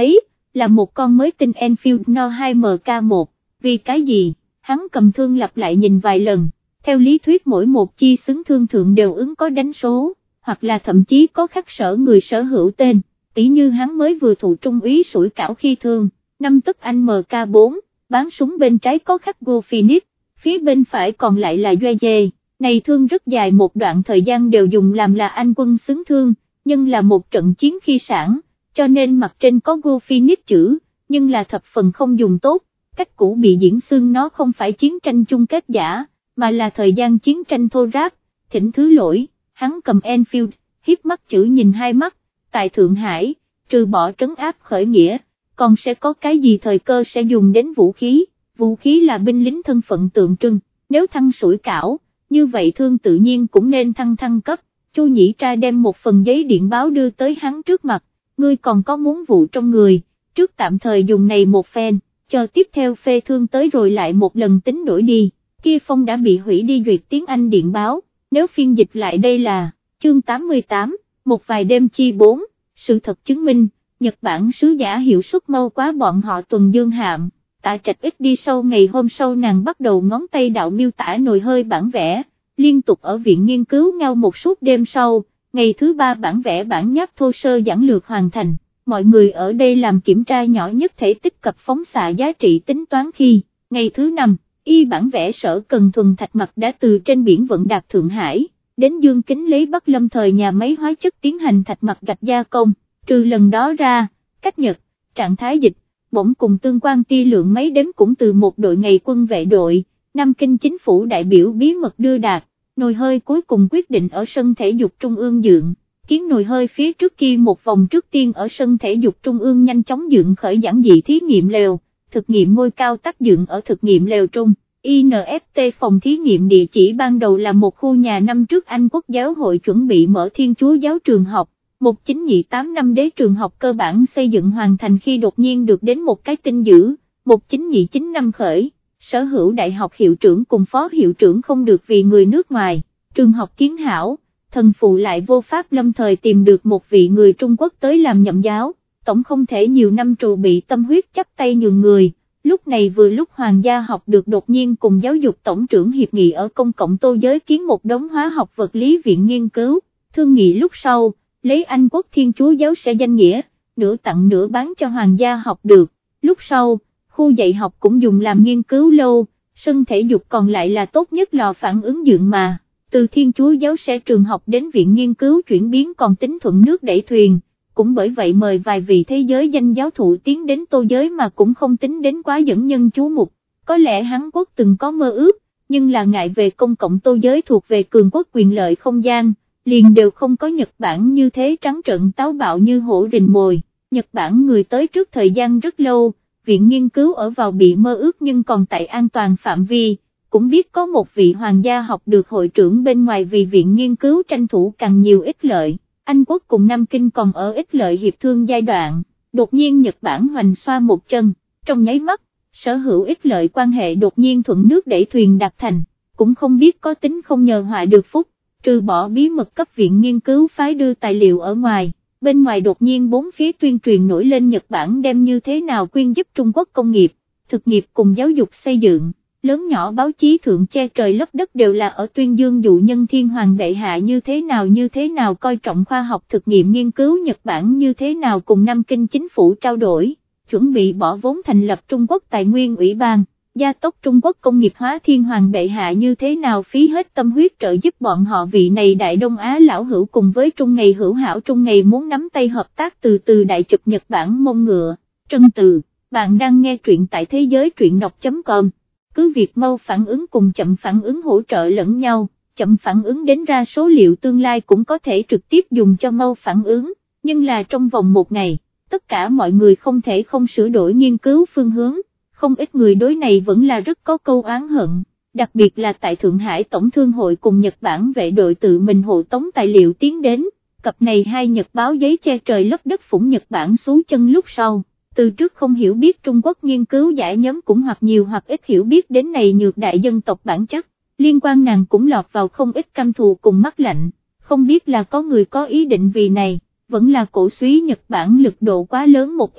là một con mới tinh Enfield No hai M K một, vì cái gì, hắn cầm thương lặp lại nhìn vài lần, theo lý thuyết mỗi một chi xứng thương thượng đều ứng có đánh số, hoặc là thậm chí có khắc sở người sở hữu tên, tỉ như hắn mới vừa thụ trung úy sủi cảo khi thương, năm tức anh M K bốn, bán súng bên trái có khắc Go Phoenix, phía bên phải còn lại là Doe Dê, này thương rất dài một đoạn thời gian đều dùng làm là anh quân xứng thương, nhưng là một trận chiến khi sản, cho nên mặt trên có Go Phoenix chữ, nhưng là thập phần không dùng tốt, cách cũ bị diễn xương nó không phải chiến tranh chung kết giả, mà là thời gian chiến tranh thô ráp, thỉnh thứ lỗi, hắn cầm Enfield, hiếp mắt chữ nhìn hai mắt, tại Thượng Hải, trừ bỏ trấn áp khởi nghĩa, còn sẽ có cái gì thời cơ sẽ dùng đến vũ khí, vũ khí là binh lính thân phận tượng trưng, nếu thăng sủi cảo, như vậy thương tự nhiên cũng nên thăng thăng cấp. Chu Nhĩ Tra đem một phần giấy điện báo đưa tới hắn trước mặt, ngươi còn có muốn vụ trong người, trước tạm thời dùng này một phen, chờ tiếp theo phê thương tới rồi lại một lần tính đổi đi, kia phong đã bị hủy đi duyệt tiếng Anh điện báo, nếu phiên dịch lại đây là, chương tám mươi tám, một vài đêm chi bốn, sự thật chứng minh, Nhật Bản sứ giả hiệu suất mau quá bọn họ tuần dương hạm, Tạ Trạch ít đi sau ngày hôm sau nàng bắt đầu ngón tay đạo miêu tả nồi hơi bản vẽ, liên tục ở viện nghiên cứu ngao một suốt đêm sau, ngày thứ ba bản vẽ bản nháp thô sơ giản lược hoàn thành, mọi người ở đây làm kiểm tra nhỏ nhất thể tích cập phóng xạ giá trị tính toán khi, ngày thứ năm, y bản vẽ Sở Cần Thuần Thạch Mặt đã từ trên biển vận đạt Thượng Hải, đến Dương Kính lấy Bắc Lâm thời nhà máy hóa chất tiến hành thạch mặt gạch gia công, trừ lần đó ra, cách nhật, trạng thái dịch, bỗng cùng tương quan tia lượng mấy đếm cũng từ một đội ngày quân vệ đội, Nam Kinh chính phủ đại biểu bí mật đưa đạt, nồi hơi cuối cùng quyết định ở sân thể dục trung ương dựng, kiến nồi hơi phía trước kia một vòng trước tiên ở sân thể dục trung ương nhanh chóng dựng khởi giản dị thí nghiệm lều, thực nghiệm ngôi cao tác dựng ở thực nghiệm lều trung. i en ép tê phòng thí nghiệm địa chỉ ban đầu là một khu nhà năm trước Anh Quốc giáo hội chuẩn bị mở Thiên Chúa giáo trường học, một chín nhị tám năm đế trường học cơ bản xây dựng hoàn thành khi đột nhiên được đến một cái tin dữ, một chín nhị chín năm khởi, sở hữu đại học hiệu trưởng cùng phó hiệu trưởng không được vì người nước ngoài, trường học kiến hảo, thần phụ lại vô pháp lâm thời tìm được một vị người Trung Quốc tới làm nhậm giáo, tổng không thể nhiều năm trù bị tâm huyết chắp tay nhường người. Lúc này vừa lúc Hoàng gia học được đột nhiên cùng giáo dục tổng trưởng hiệp nghị ở công cộng Tô Giới kiến một đống hóa học vật lý viện nghiên cứu, thương nghị lúc sau, lấy Anh Quốc Thiên Chúa giáo sẽ danh nghĩa, nửa tặng nửa bán cho Hoàng gia học được, lúc sau, khu dạy học cũng dùng làm nghiên cứu lâu, sân thể dục còn lại là tốt nhất lò phản ứng dựng mà, từ Thiên Chúa giáo sẽ trường học đến viện nghiên cứu chuyển biến còn tính thuận nước đẩy thuyền. Cũng bởi vậy mời vài vị thế giới danh giáo thụ tiến đến Tô Giới mà cũng không tính đến quá dẫn nhân chú mục, có lẽ Hán Quốc từng có mơ ước, nhưng là ngại về công cộng Tô Giới thuộc về cường quốc quyền lợi không gian, liền đều không có Nhật Bản như thế trắng trợn táo bạo như hổ rình mồi, Nhật Bản người tới trước thời gian rất lâu, viện nghiên cứu ở vào bị mơ ước nhưng còn tại an toàn phạm vi, cũng biết có một vị hoàng gia học được hội trưởng bên ngoài vì viện nghiên cứu tranh thủ càng nhiều ích lợi. Anh Quốc cùng Nam Kinh còn ở ích lợi hiệp thương giai đoạn, đột nhiên Nhật Bản hoành xoa một chân, trong nháy mắt, sở hữu ích lợi quan hệ đột nhiên thuận nước đẩy thuyền đạt thành, cũng không biết có tính không nhờ họa được phúc, trừ bỏ bí mật cấp viện nghiên cứu phái đưa tài liệu ở ngoài, bên ngoài đột nhiên bốn phía tuyên truyền nổi lên Nhật Bản đem như thế nào quyên giúp Trung Quốc công nghiệp, thực nghiệp cùng giáo dục xây dựng. Lớn nhỏ báo chí thượng che trời lấp đất đều là ở tuyên dương dụ nhân thiên hoàng bệ hạ như thế nào như thế nào coi trọng khoa học thực nghiệm nghiên cứu Nhật Bản như thế nào cùng Nam Kinh chính phủ trao đổi, chuẩn bị bỏ vốn thành lập Trung Quốc Tài nguyên Ủy ban, gia tốc Trung Quốc công nghiệp hóa thiên hoàng bệ hạ như thế nào phí hết tâm huyết trợ giúp bọn họ vị này Đại Đông Á lão hữu cùng với Trung Ngày hữu hảo Trung Ngày muốn nắm tay hợp tác từ từ đại chụp Nhật Bản mông ngựa, Trân Từ, bạn đang nghe truyện tại thế giới truyện đọc chấm com. Cứ việc mau phản ứng cùng chậm phản ứng hỗ trợ lẫn nhau, chậm phản ứng đến ra số liệu tương lai cũng có thể trực tiếp dùng cho mau phản ứng, nhưng là trong vòng một ngày, tất cả mọi người không thể không sửa đổi nghiên cứu phương hướng, không ít người đối này vẫn là rất có câu oán hận, đặc biệt là tại Thượng Hải Tổng Thương hội cùng Nhật Bản vệ đội tự mình hộ tống tài liệu tiến đến, cặp này hai nhật báo giấy che trời lấp đất phủng Nhật Bản xú chân lúc sau. Từ trước không hiểu biết Trung Quốc nghiên cứu giải nhóm cũng hoặc nhiều hoặc ít hiểu biết đến này nhược đại dân tộc bản chất, liên quan nàng cũng lọt vào không ít căm thù cùng mắt lạnh, không biết là có người có ý định vì này, vẫn là cổ suý Nhật Bản lực độ quá lớn một ít,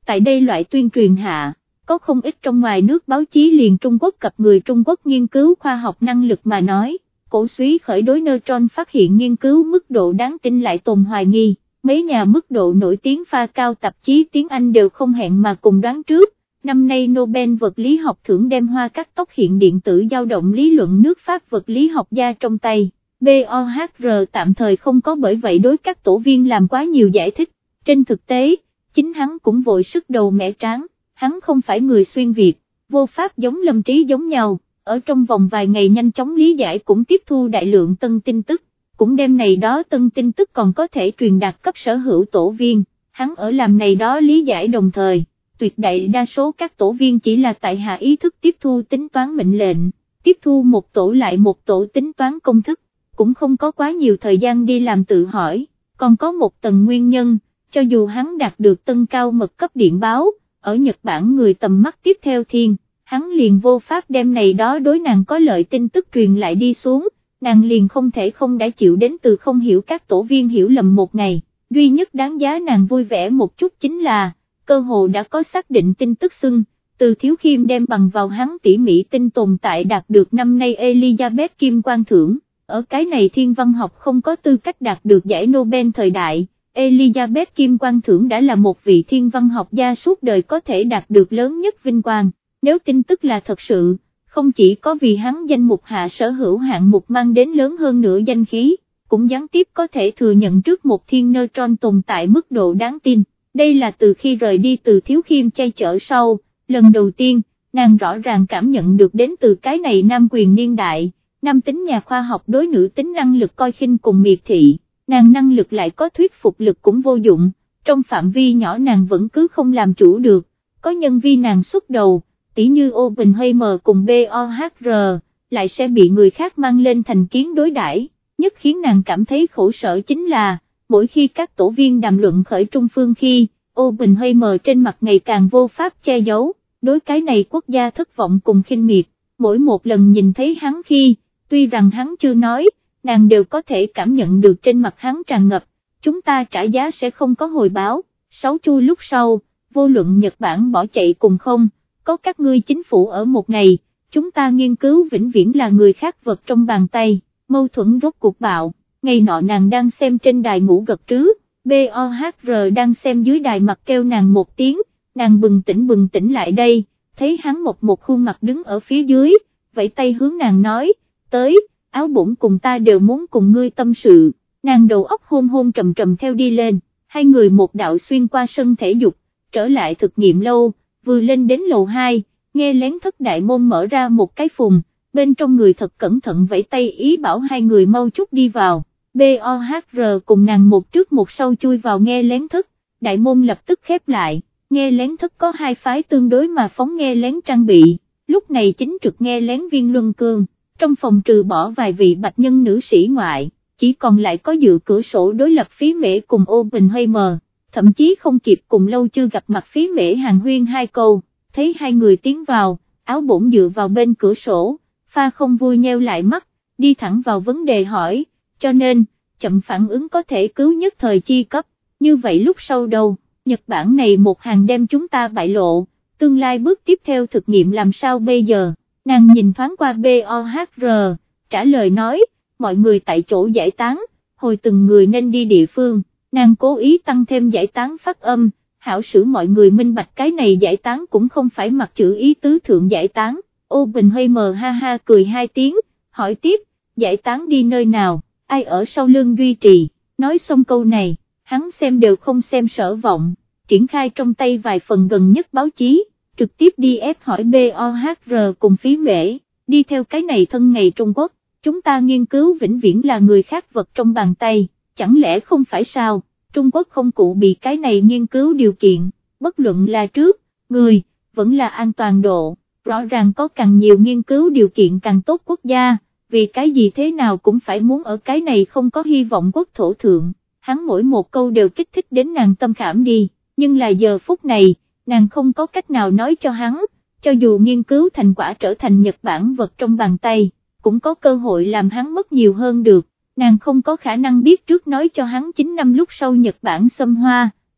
Tại đây loại tuyên truyền hạ, có không ít trong ngoài nước báo chí liền Trung Quốc cập người Trung Quốc nghiên cứu khoa học năng lực mà nói, cổ súy khởi đối neutron phát hiện nghiên cứu mức độ đáng tin lại tồn hoài nghi, mấy nhà mức độ nổi tiếng pha cao tạp chí tiếng Anh đều không hẹn mà cùng đoán trước, năm nay Nobel vật lý học thưởng đem hoa cắt tóc hiện điện tử dao động lý luận nước Pháp vật lý học gia trong tay. bê o hát rờ tạm thời không có bởi vậy đối các tổ viên làm quá nhiều giải thích, trên thực tế, chính hắn cũng vội sức đầu mẻ tráng, hắn không phải người xuyên Việt, vô pháp giống Lâm Trí giống nhau, ở trong vòng vài ngày nhanh chóng lý giải cũng tiếp thu đại lượng tân tin tức, cũng đem này đó tân tin tức còn có thể truyền đạt cấp sở hữu tổ viên, hắn ở làm này đó lý giải đồng thời, tuyệt đại đa số các tổ viên chỉ là tại hạ ý thức tiếp thu tính toán mệnh lệnh, tiếp thu một tổ lại một tổ tính toán công thức, cũng không có quá nhiều thời gian đi làm tự hỏi, còn có một tầng nguyên nhân, cho dù hắn đạt được tân cao mật cấp điện báo, ở Nhật Bản người tầm mắt tiếp theo thiên, hắn liền vô pháp đem này đó đối nàng có lợi tin tức truyền lại đi xuống, nàng liền không thể không đã chịu đến từ không hiểu các tổ viên hiểu lầm một ngày, duy nhất đáng giá nàng vui vẻ một chút chính là, cơ hồ đã có xác định tin tức xưng, từ Thiếu Khiêm đem bằng vào hắn tỉ mỉ tin tồn tại đạt được năm nay Elizabeth Kim Quang thưởng, ở cái này thiên văn học không có tư cách đạt được giải Nobel thời đại. Elizabeth Kim Quang thưởng đã là một vị thiên văn học gia suốt đời có thể đạt được lớn nhất vinh quang, nếu tin tức là thật sự, không chỉ có vì hắn danh mục hạ sở hữu hạng mục mang đến lớn hơn nữa danh khí, cũng gián tiếp có thể thừa nhận trước một thiên neutron tồn tại mức độ đáng tin, đây là từ khi rời đi từ Thiếu Khiêm chay chở sau, lần đầu tiên, nàng rõ ràng cảm nhận được đến từ cái này nam quyền niên đại, nam tính nhà khoa học đối nữ tính năng lực coi khinh cùng miệt thị. Nàng năng lực lại có thuyết phục lực cũng vô dụng, trong phạm vi nhỏ nàng vẫn cứ không làm chủ được, có nhân viên nàng xuất đầu, tỉ như Oppenheimer cùng bê o hát rờ, lại sẽ bị người khác mang lên thành kiến đối đãi. Nhất khiến nàng cảm thấy khổ sở chính là, mỗi khi các tổ viên đàm luận khởi trung phương khi, Oppenheimer trên mặt ngày càng vô pháp che giấu, đối cái này quốc gia thất vọng cùng khinh miệt, mỗi một lần nhìn thấy hắn khi, tuy rằng hắn chưa nói, nàng đều có thể cảm nhận được trên mặt hắn tràn ngập, chúng ta trả giá sẽ không có hồi báo, sáu chu lúc sau, vô luận Nhật Bản bỏ chạy cùng không, có các ngươi chính phủ ở một ngày, chúng ta nghiên cứu vĩnh viễn là người khác vật trong bàn tay, mâu thuẫn rốt cuộc bạo, ngày nọ nàng đang xem trên đài ngủ gật trứ, bê o hát rờ đang xem dưới đài mặt kêu nàng một tiếng, nàng bừng tỉnh bừng tỉnh lại đây, thấy hắn một một khuôn mặt đứng ở phía dưới, vẫy tay hướng nàng nói, tới, áo bổn cùng ta đều muốn cùng ngươi tâm sự, nàng đầu óc hôn hôn trầm trầm theo đi lên, hai người một đạo xuyên qua sân thể dục, trở lại thực nghiệm lâu, vừa lên đến lầu hai, nghe lén thất đại môn mở ra một cái phùng, bên trong người thật cẩn thận vẫy tay ý bảo hai người mau chút đi vào, bê o hát rờ cùng nàng một trước một sau chui vào nghe lén thất, đại môn lập tức khép lại, nghe lén thất có hai phái tương đối mà phóng nghe lén trang bị, lúc này chính trực nghe lén viên luân cương. Trong phòng trừ bỏ vài vị bạch nhân nữ sĩ ngoại, chỉ còn lại có dựa cửa sổ đối lập Phí Mễ cùng Oppenheimer, thậm chí không kịp cùng lâu chưa gặp mặt Phí Mễ hàng huyên hai câu, thấy hai người tiến vào, áo bổn dựa vào bên cửa sổ, pha không vui nheo lại mắt, đi thẳng vào vấn đề hỏi, cho nên, chậm phản ứng có thể cứu nhất thời chi cấp, như vậy lúc sau đâu, Nhật Bản này một hàng đem chúng ta bại lộ, tương lai bước tiếp theo thực nghiệm làm sao bây giờ? Nàng nhìn thoáng qua bê o hát rờ, trả lời nói, mọi người tại chỗ giải tán, hồi từng người nên đi địa phương, nàng cố ý tăng thêm giải tán phát âm, hảo sử mọi người minh bạch cái này giải tán cũng không phải mặc chữ ý tứ thượng giải tán, Oppenheimer ha ha cười hai tiếng, hỏi tiếp, giải tán đi nơi nào, ai ở sau lưng duy trì, nói xong câu này, hắn xem đều không xem Sở Vọng, triển khai trong tay vài phần gần nhất báo chí. Trực tiếp đi ép hỏi bê o hát rờ cùng Phí Mễ, đi theo cái này thân ngày Trung Quốc, chúng ta nghiên cứu vĩnh viễn là người khác vật trong bàn tay, chẳng lẽ không phải sao, Trung Quốc không cụ bị cái này nghiên cứu điều kiện, bất luận là trước, người, vẫn là an toàn độ, rõ ràng có càng nhiều nghiên cứu điều kiện càng tốt quốc gia, vì cái gì thế nào cũng phải muốn ở cái này không có hy vọng quốc thổ thượng, hắn mỗi một câu đều kích thích đến nàng tâm khảm đi, nhưng là giờ phút này, nàng không có cách nào nói cho hắn, cho dù nghiên cứu thành quả trở thành Nhật Bản vật trong bàn tay, cũng có cơ hội làm hắn mất nhiều hơn được, nàng không có khả năng biết trước nói cho hắn chín năm lúc sau Nhật Bản xâm Hoa,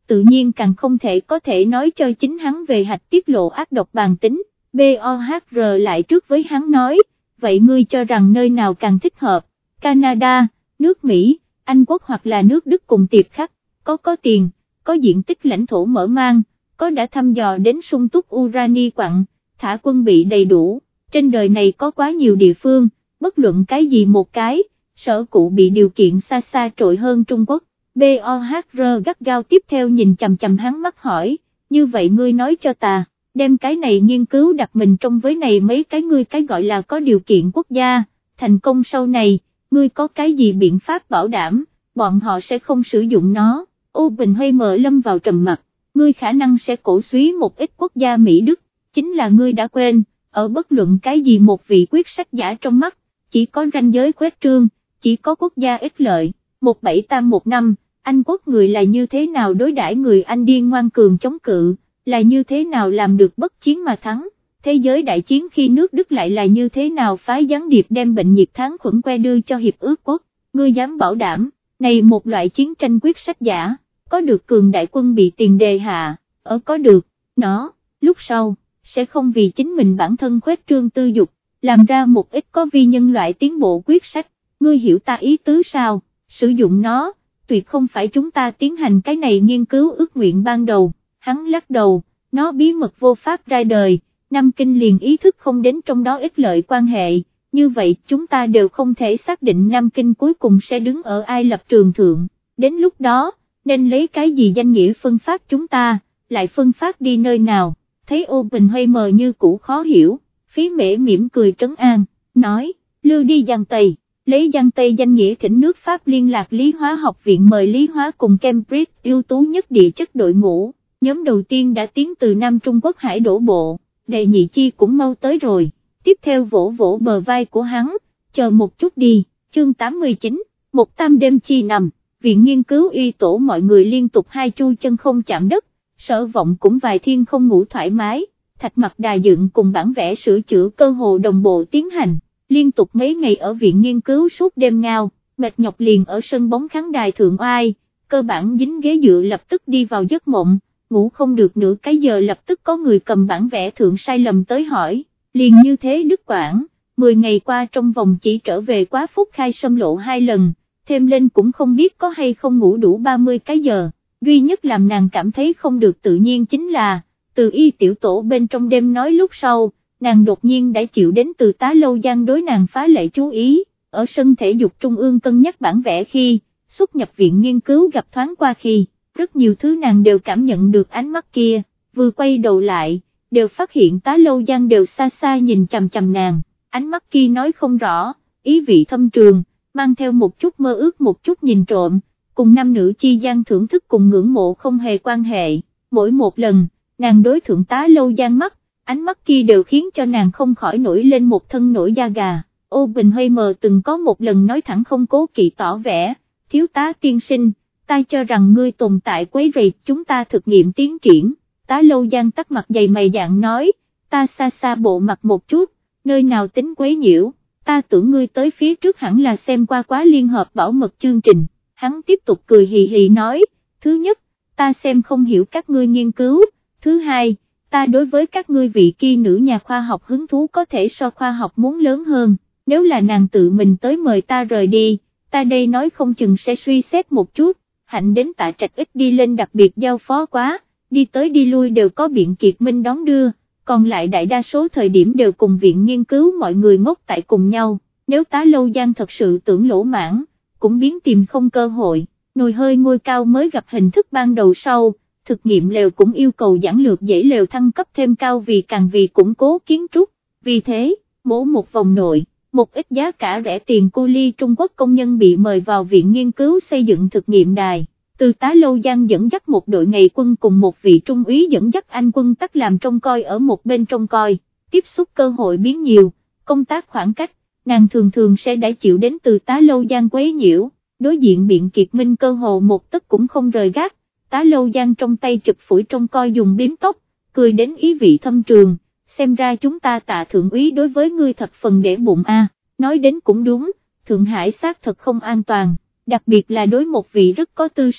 tự nhiên càng không thể có thể nói cho chính hắn về hạch tiết lộ ác độc bàn tính. bê o hát rờ lại trước với hắn nói, vậy ngươi cho rằng nơi nào càng thích hợp, Canada, nước Mỹ, Anh Quốc hoặc là nước Đức cùng tiệp khắc, có có tiền, có diện tích lãnh thổ mở mang, có đã thăm dò đến sung túc urani quặng, thả quân bị đầy đủ, trên đời này có quá nhiều địa phương, bất luận cái gì một cái, sở cụ bị điều kiện xa xa trội hơn Trung Quốc. bê o hát rờ gắt gao tiếp theo nhìn chằm chằm hắn mắt hỏi, như vậy ngươi nói cho ta, đem cái này nghiên cứu đặt mình trong với này mấy cái ngươi cái gọi là có điều kiện quốc gia, thành công sau này, ngươi có cái gì biện pháp bảo đảm, bọn họ sẽ không sử dụng nó. Ô Bình hơi mở lâm vào trầm mặc, ngươi khả năng sẽ cổ suý một ít quốc gia Mỹ Đức, chính là ngươi đã quên, ở bất luận cái gì một vị quyết sách giả trong mắt, chỉ có ranh giới khuếch trương, chỉ có quốc gia ích lợi. Một bảy tam một năm, Anh quốc người là như thế nào đối đãi người Anh điên ngoan cường chống cự, là như thế nào làm được bất chiến mà thắng, thế giới đại chiến khi nước Đức lại là như thế nào phái gián điệp đem bệnh nhiệt tháng khuẩn que đưa cho Hiệp ước quốc, ngươi dám bảo đảm, này một loại chiến tranh quyết sách giả, có được cường đại quân bị tiền đề hạ, ở có được, nó, lúc sau, sẽ không vì chính mình bản thân khuếch trương tư dục, làm ra một ít có vi nhân loại tiến bộ quyết sách, ngươi hiểu ta ý tứ sao, sử dụng nó, tuyệt không phải chúng ta tiến hành cái này nghiên cứu ước nguyện ban đầu, hắn lắc đầu, nó bí mật vô pháp ra đời, Nam Kinh liền ý thức không đến trong đó ích lợi quan hệ, như vậy chúng ta đều không thể xác định Nam Kinh cuối cùng sẽ đứng ở ai lập trường thượng, đến lúc đó, nên lấy cái gì danh nghĩa phân phát chúng ta, lại phân phát đi nơi nào, thấy Ô Bình hơi mờ như cũ khó hiểu, Phí Mễ mỉm cười trấn an, nói, lưu đi Giang Tây, lấy Giang Tây danh nghĩa thỉnh nước Pháp liên lạc Lý Hóa học viện mời Lý Hóa cùng Cambridge ưu tú nhất địa chất đội ngũ, nhóm đầu tiên đã tiến từ Nam Trung Quốc hải đổ bộ, đệ nhị chi cũng mau tới rồi, tiếp theo vỗ vỗ bờ vai của hắn, chờ một chút đi, chương tám mươi chín, một tam đêm chi nằm, viện nghiên cứu y tổ mọi người liên tục hai chu chân không chạm đất, Sở Vọng cũng vài thiên không ngủ thoải mái, thạch mặt đà dựng cùng bản vẽ sửa chữa cơ hồ đồng bộ tiến hành, liên tục mấy ngày ở viện nghiên cứu suốt đêm ngao, mệt nhọc liền ở sân bóng khán đài thượng oai, cơ bản dính ghế dựa lập tức đi vào giấc mộng, ngủ không được nửa cái giờ lập tức có người cầm bản vẽ thượng sai lầm tới hỏi, liền như thế đứt quãng, mười ngày qua trong vòng chỉ trở về quá phúc khai xâm lộ hai lần, thêm lên cũng không biết có hay không ngủ đủ ba mươi cái giờ, duy nhất làm nàng cảm thấy không được tự nhiên chính là, từ y tiểu tổ bên trong đêm nói lúc sau, nàng đột nhiên đã chịu đến từ tá lâu gian đối nàng phá lệ chú ý, ở sân thể dục trung ương cân nhắc bản vẽ khi, xuất nhập viện nghiên cứu gặp thoáng qua khi, rất nhiều thứ nàng đều cảm nhận được ánh mắt kia, vừa quay đầu lại, đều phát hiện tá lâu gian đều xa xa nhìn chằm chằm nàng, ánh mắt kia nói không rõ, ý vị thâm trường, mang theo một chút mơ ước một chút nhìn trộm, cùng nam nữ chi gian thưởng thức cùng ngưỡng mộ không hề quan hệ, mỗi một lần, nàng đối thượng tá lâu gian mắt, ánh mắt kia đều khiến cho nàng không khỏi nổi lên một thân nổi da gà. Ô Bình hơi mờ từng có một lần nói thẳng không cố kỵ tỏ vẻ, thiếu tá tiên sinh, ta cho rằng ngươi tồn tại quấy rầy chúng ta thực nghiệm tiến triển, tá lâu gian tắt mặt dày mày dạng nói, ta xa xa bộ mặt một chút, nơi nào tính quấy nhiễu, ta tưởng ngươi tới phía trước hẳn là xem qua quá liên hợp bảo mật chương trình, hắn tiếp tục cười hì hì nói, thứ nhất, ta xem không hiểu các ngươi nghiên cứu, thứ hai, ta đối với các ngươi vị kia nữ nhà khoa học hứng thú có thể so khoa học muốn lớn hơn, nếu là nàng tự mình tới mời ta rời đi, ta đây nói không chừng sẽ suy xét một chút, hạnh đến Tạ Trạch ít đi lên đặc biệt giao phó quá, đi tới đi lui đều có Biện Kiệt Minh đón đưa, còn lại đại đa số thời điểm đều cùng viện nghiên cứu mọi người ngốc tại cùng nhau, nếu tá lâu gian thật sự tưởng lỗ mãn, cũng biến tìm không cơ hội, nồi hơi ngôi cao mới gặp hình thức ban đầu sau, thực nghiệm lều cũng yêu cầu giản lược dễ lều thăng cấp thêm cao vì càng vì củng cố kiến trúc, vì thế, mỗi một vòng nội, một ít giá cả rẻ tiền cu ly Trung Quốc công nhân bị mời vào viện nghiên cứu xây dựng thực nghiệm đài, từ tá lâu gian dẫn dắt một đội ngày quân cùng một vị trung úy dẫn dắt anh quân tắc làm trông coi ở một bên trông coi, tiếp xúc cơ hội biến nhiều, công tác khoảng cách, nàng thường thường sẽ đã chịu đến từ tá lâu gian quấy nhiễu, đối diện Biện Kiệt Minh cơ hồ một tấc cũng không rời gác, tá lâu gian trong tay chụp phủi trông coi dùng biếm tóc, cười đến ý vị thâm trường, xem ra chúng ta Tạ thượng úy đối với ngươi thập phần để bụng a. Nói đến cũng đúng, Thượng Hải xác thật không an toàn, đặc biệt là đối một vị rất có tư sắc,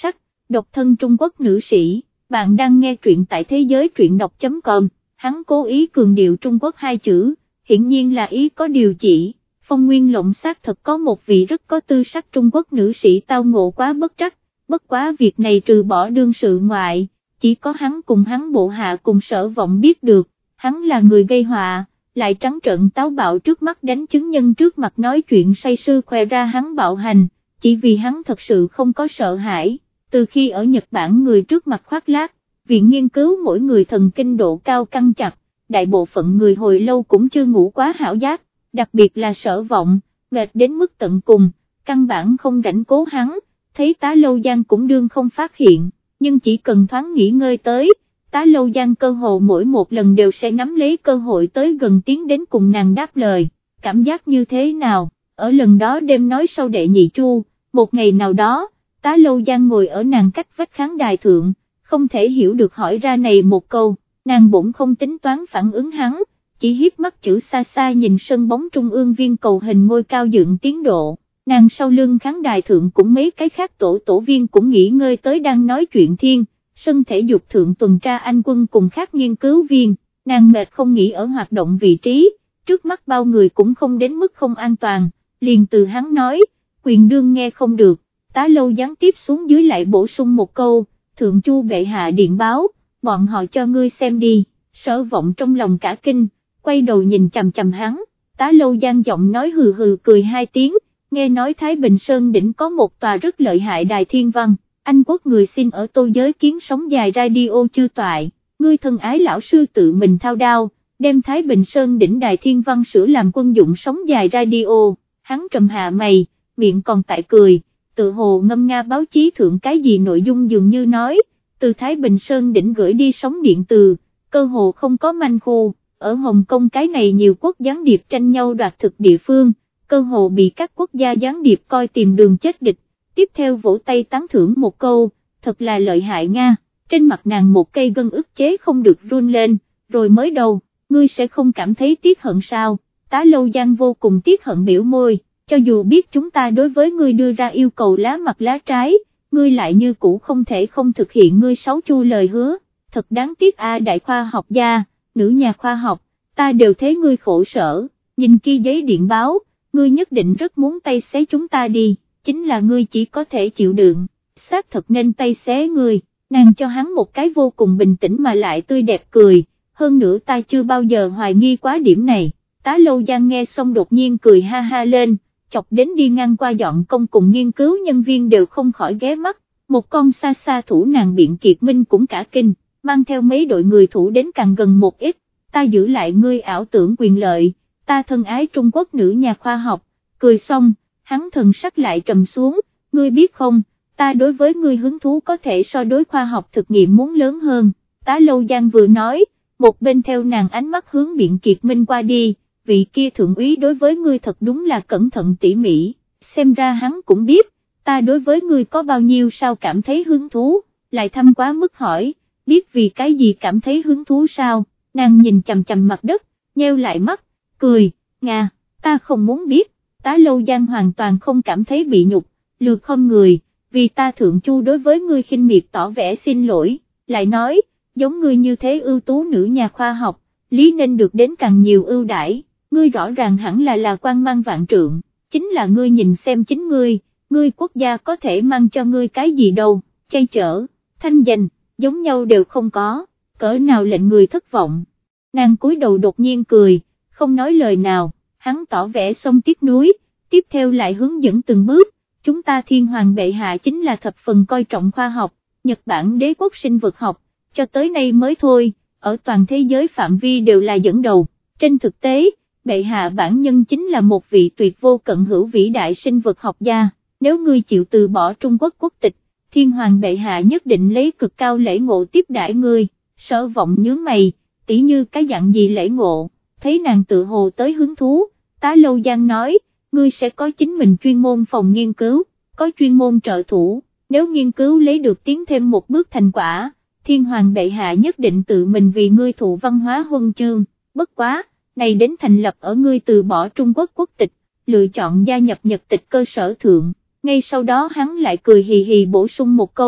độc thân Trung Quốc nữ sĩ, bạn đang nghe truyện tại thế giới truyện đọc chấm com, hắn cố ý cường điệu Trung Quốc hai chữ, hiển nhiên là ý có điều chỉ, Phong Nguyên Lộng xác thật có một vị rất có tư sắc Trung Quốc nữ sĩ tao ngộ quá bất trắc, bất quá việc này trừ bỏ đương sự ngoại, chỉ có hắn cùng hắn bộ hạ cùng Sở Vọng biết được, hắn là người gây họa, lại trắng trợn táo bạo trước mắt đánh chứng nhân trước mặt nói chuyện say sưa khoe ra hắn bạo hành, chỉ vì hắn thật sự không có sợ hãi. Từ khi ở Nhật Bản người trước mặt khoác lác, viện nghiên cứu mỗi người thần kinh độ cao căng chặt, đại bộ phận người hồi lâu cũng chưa ngủ quá hảo giác, đặc biệt là Sở Vọng, mệt đến mức tận cùng, căn bản không rảnh cố hắn, thấy Tá Lâu Giang cũng đương không phát hiện, nhưng chỉ cần thoáng nghỉ ngơi tới, Tá Lâu Giang cơ hồ mỗi một lần đều sẽ nắm lấy cơ hội tới gần tiến đến cùng nàng đáp lời, cảm giác như thế nào, ở lần đó đêm nói sau đệ nhị chu, một ngày nào đó, Tá Lâu Giang ngồi ở nàng cách vách khán đài thượng, không thể hiểu được hỏi ra này một câu, nàng bỗng không tính toán phản ứng hắn, chỉ hiếp mắt chữ xa xa nhìn sân bóng trung ương viên cầu hình ngôi cao dựng tiến độ, nàng sau lưng khán đài thượng cũng mấy cái khác tổ tổ viên cũng nghỉ ngơi tới đang nói chuyện thiên, sân thể dục thượng tuần tra anh quân cùng khác nghiên cứu viên, nàng mệt không nghĩ ở hoạt động vị trí, trước mắt bao người cũng không đến mức không an toàn, liền từ hắn nói, quyền đương nghe không được. Tá Lâu gián tiếp xuống dưới lại bổ sung một câu, thượng chu bệ hạ điện báo, bọn họ cho ngươi xem đi, Sở Vọng trong lòng cả kinh, quay đầu nhìn chằm chằm hắn, Tá Lâu giang giọng nói hừ hừ cười hai tiếng, nghe nói Thái Bình Sơn đỉnh có một tòa rất lợi hại đài thiên văn, Anh quốc người xin ở Tô Giới kiến sóng dài radio chư toại, ngươi thân ái lão sư tự mình thao đao, đem Thái Bình Sơn đỉnh đài thiên văn sửa làm quân dụng sóng dài radio, hắn trầm hạ mày, miệng còn tại cười. Tự hồ ngâm nga báo chí thượng cái gì nội dung dường như nói, từ Thái Bình Sơn đỉnh gửi đi sóng điện từ, cơ hồ không có manh khu, ở Hồng Kông cái này nhiều quốc gián điệp tranh nhau đoạt thực địa phương, cơ hồ bị các quốc gia gián điệp coi tìm đường chết địch, tiếp theo vỗ tay tán thưởng một câu, thật là lợi hại Nga, trên mặt nàng một cây gân ức chế không được run lên, rồi mới đầu, ngươi sẽ không cảm thấy tiếc hận sao, Tá Lâu Giang vô cùng tiếc hận biểu môi. Cho dù biết chúng ta đối với ngươi đưa ra yêu cầu lá mặt lá trái, ngươi lại như cũ không thể không thực hiện ngươi sáu chu lời hứa, thật đáng tiếc a đại khoa học gia, nữ nhà khoa học, ta đều thấy ngươi khổ sở, nhìn kia giấy điện báo, ngươi nhất định rất muốn tay xé chúng ta đi, chính là ngươi chỉ có thể chịu đựng, xác thật nên tay xé ngươi, nàng cho hắn một cái vô cùng bình tĩnh mà lại tươi đẹp cười, hơn nữa ta chưa bao giờ hoài nghi quá điểm này, Tá Lâu Giang nghe xong đột nhiên cười ha ha lên, chọc đến đi ngang qua dọn công cùng nghiên cứu nhân viên đều không khỏi ghé mắt, một con xa xa thủ nàng Biện Kiệt Minh cũng cả kinh, mang theo mấy đội người thủ đến càng gần một ít, ta giữ lại ngươi ảo tưởng quyền lợi, ta thân ái Trung Quốc nữ nhà khoa học, cười xong, hắn thần sắc lại trầm xuống, ngươi biết không, ta đối với ngươi hứng thú có thể so đối khoa học thực nghiệm muốn lớn hơn, Tá Lâu Giang vừa nói, một bên theo nàng ánh mắt hướng Biện Kiệt Minh qua đi. Vị kia thượng úy đối với ngươi thật đúng là cẩn thận tỉ mỉ, xem ra hắn cũng biết, ta đối với ngươi có bao nhiêu sao cảm thấy hứng thú, lại thăm quá mức hỏi, biết vì cái gì cảm thấy hứng thú sao, nàng nhìn chằm chằm mặt đất, nheo lại mắt, cười, Nga, ta không muốn biết, Tá Lâu Giang hoàn toàn không cảm thấy bị nhục, lược không người, vì ta thượng chu đối với ngươi khinh miệt tỏ vẻ xin lỗi, lại nói, giống ngươi như thế ưu tú nữ nhà khoa học, lý nên được đến càng nhiều ưu đãi. Ngươi rõ ràng hẳn là là quan mang vạn trượng, chính là ngươi nhìn xem chính ngươi, ngươi quốc gia có thể mang cho ngươi cái gì đâu, chay chở, thanh danh, giống nhau đều không có, cỡ nào lệnh người thất vọng. Nàng cúi đầu đột nhiên cười, không nói lời nào, hắn tỏ vẻ xong tiếc nuối, tiếp theo lại hướng dẫn từng bước, chúng ta thiên hoàng bệ hạ chính là thập phần coi trọng khoa học, Nhật Bản đế quốc sinh vật học, cho tới nay mới thôi, ở toàn thế giới phạm vi đều là dẫn đầu, trên thực tế, bệ hạ bản nhân chính là một vị tuyệt vô cận hữu vĩ đại sinh vật học gia, nếu ngươi chịu từ bỏ Trung Quốc quốc tịch, thiên hoàng bệ hạ nhất định lấy cực cao lễ ngộ tiếp đãi ngươi, Sở Vọng nhướng mày, tỉ như cái dạng gì lễ ngộ, thấy nàng tự hồ tới hứng thú, Tá Lâu Giang nói, ngươi sẽ có chính mình chuyên môn phòng nghiên cứu, có chuyên môn trợ thủ, nếu nghiên cứu lấy được tiến thêm một bước thành quả, thiên hoàng bệ hạ nhất định tự mình vì ngươi thụ văn hóa huân chương, bất quá. Này đến thành lập ở ngươi từ bỏ Trung Quốc quốc tịch, lựa chọn gia nhập Nhật tịch cơ sở thượng, ngay sau đó hắn lại cười hì hì bổ sung một câu,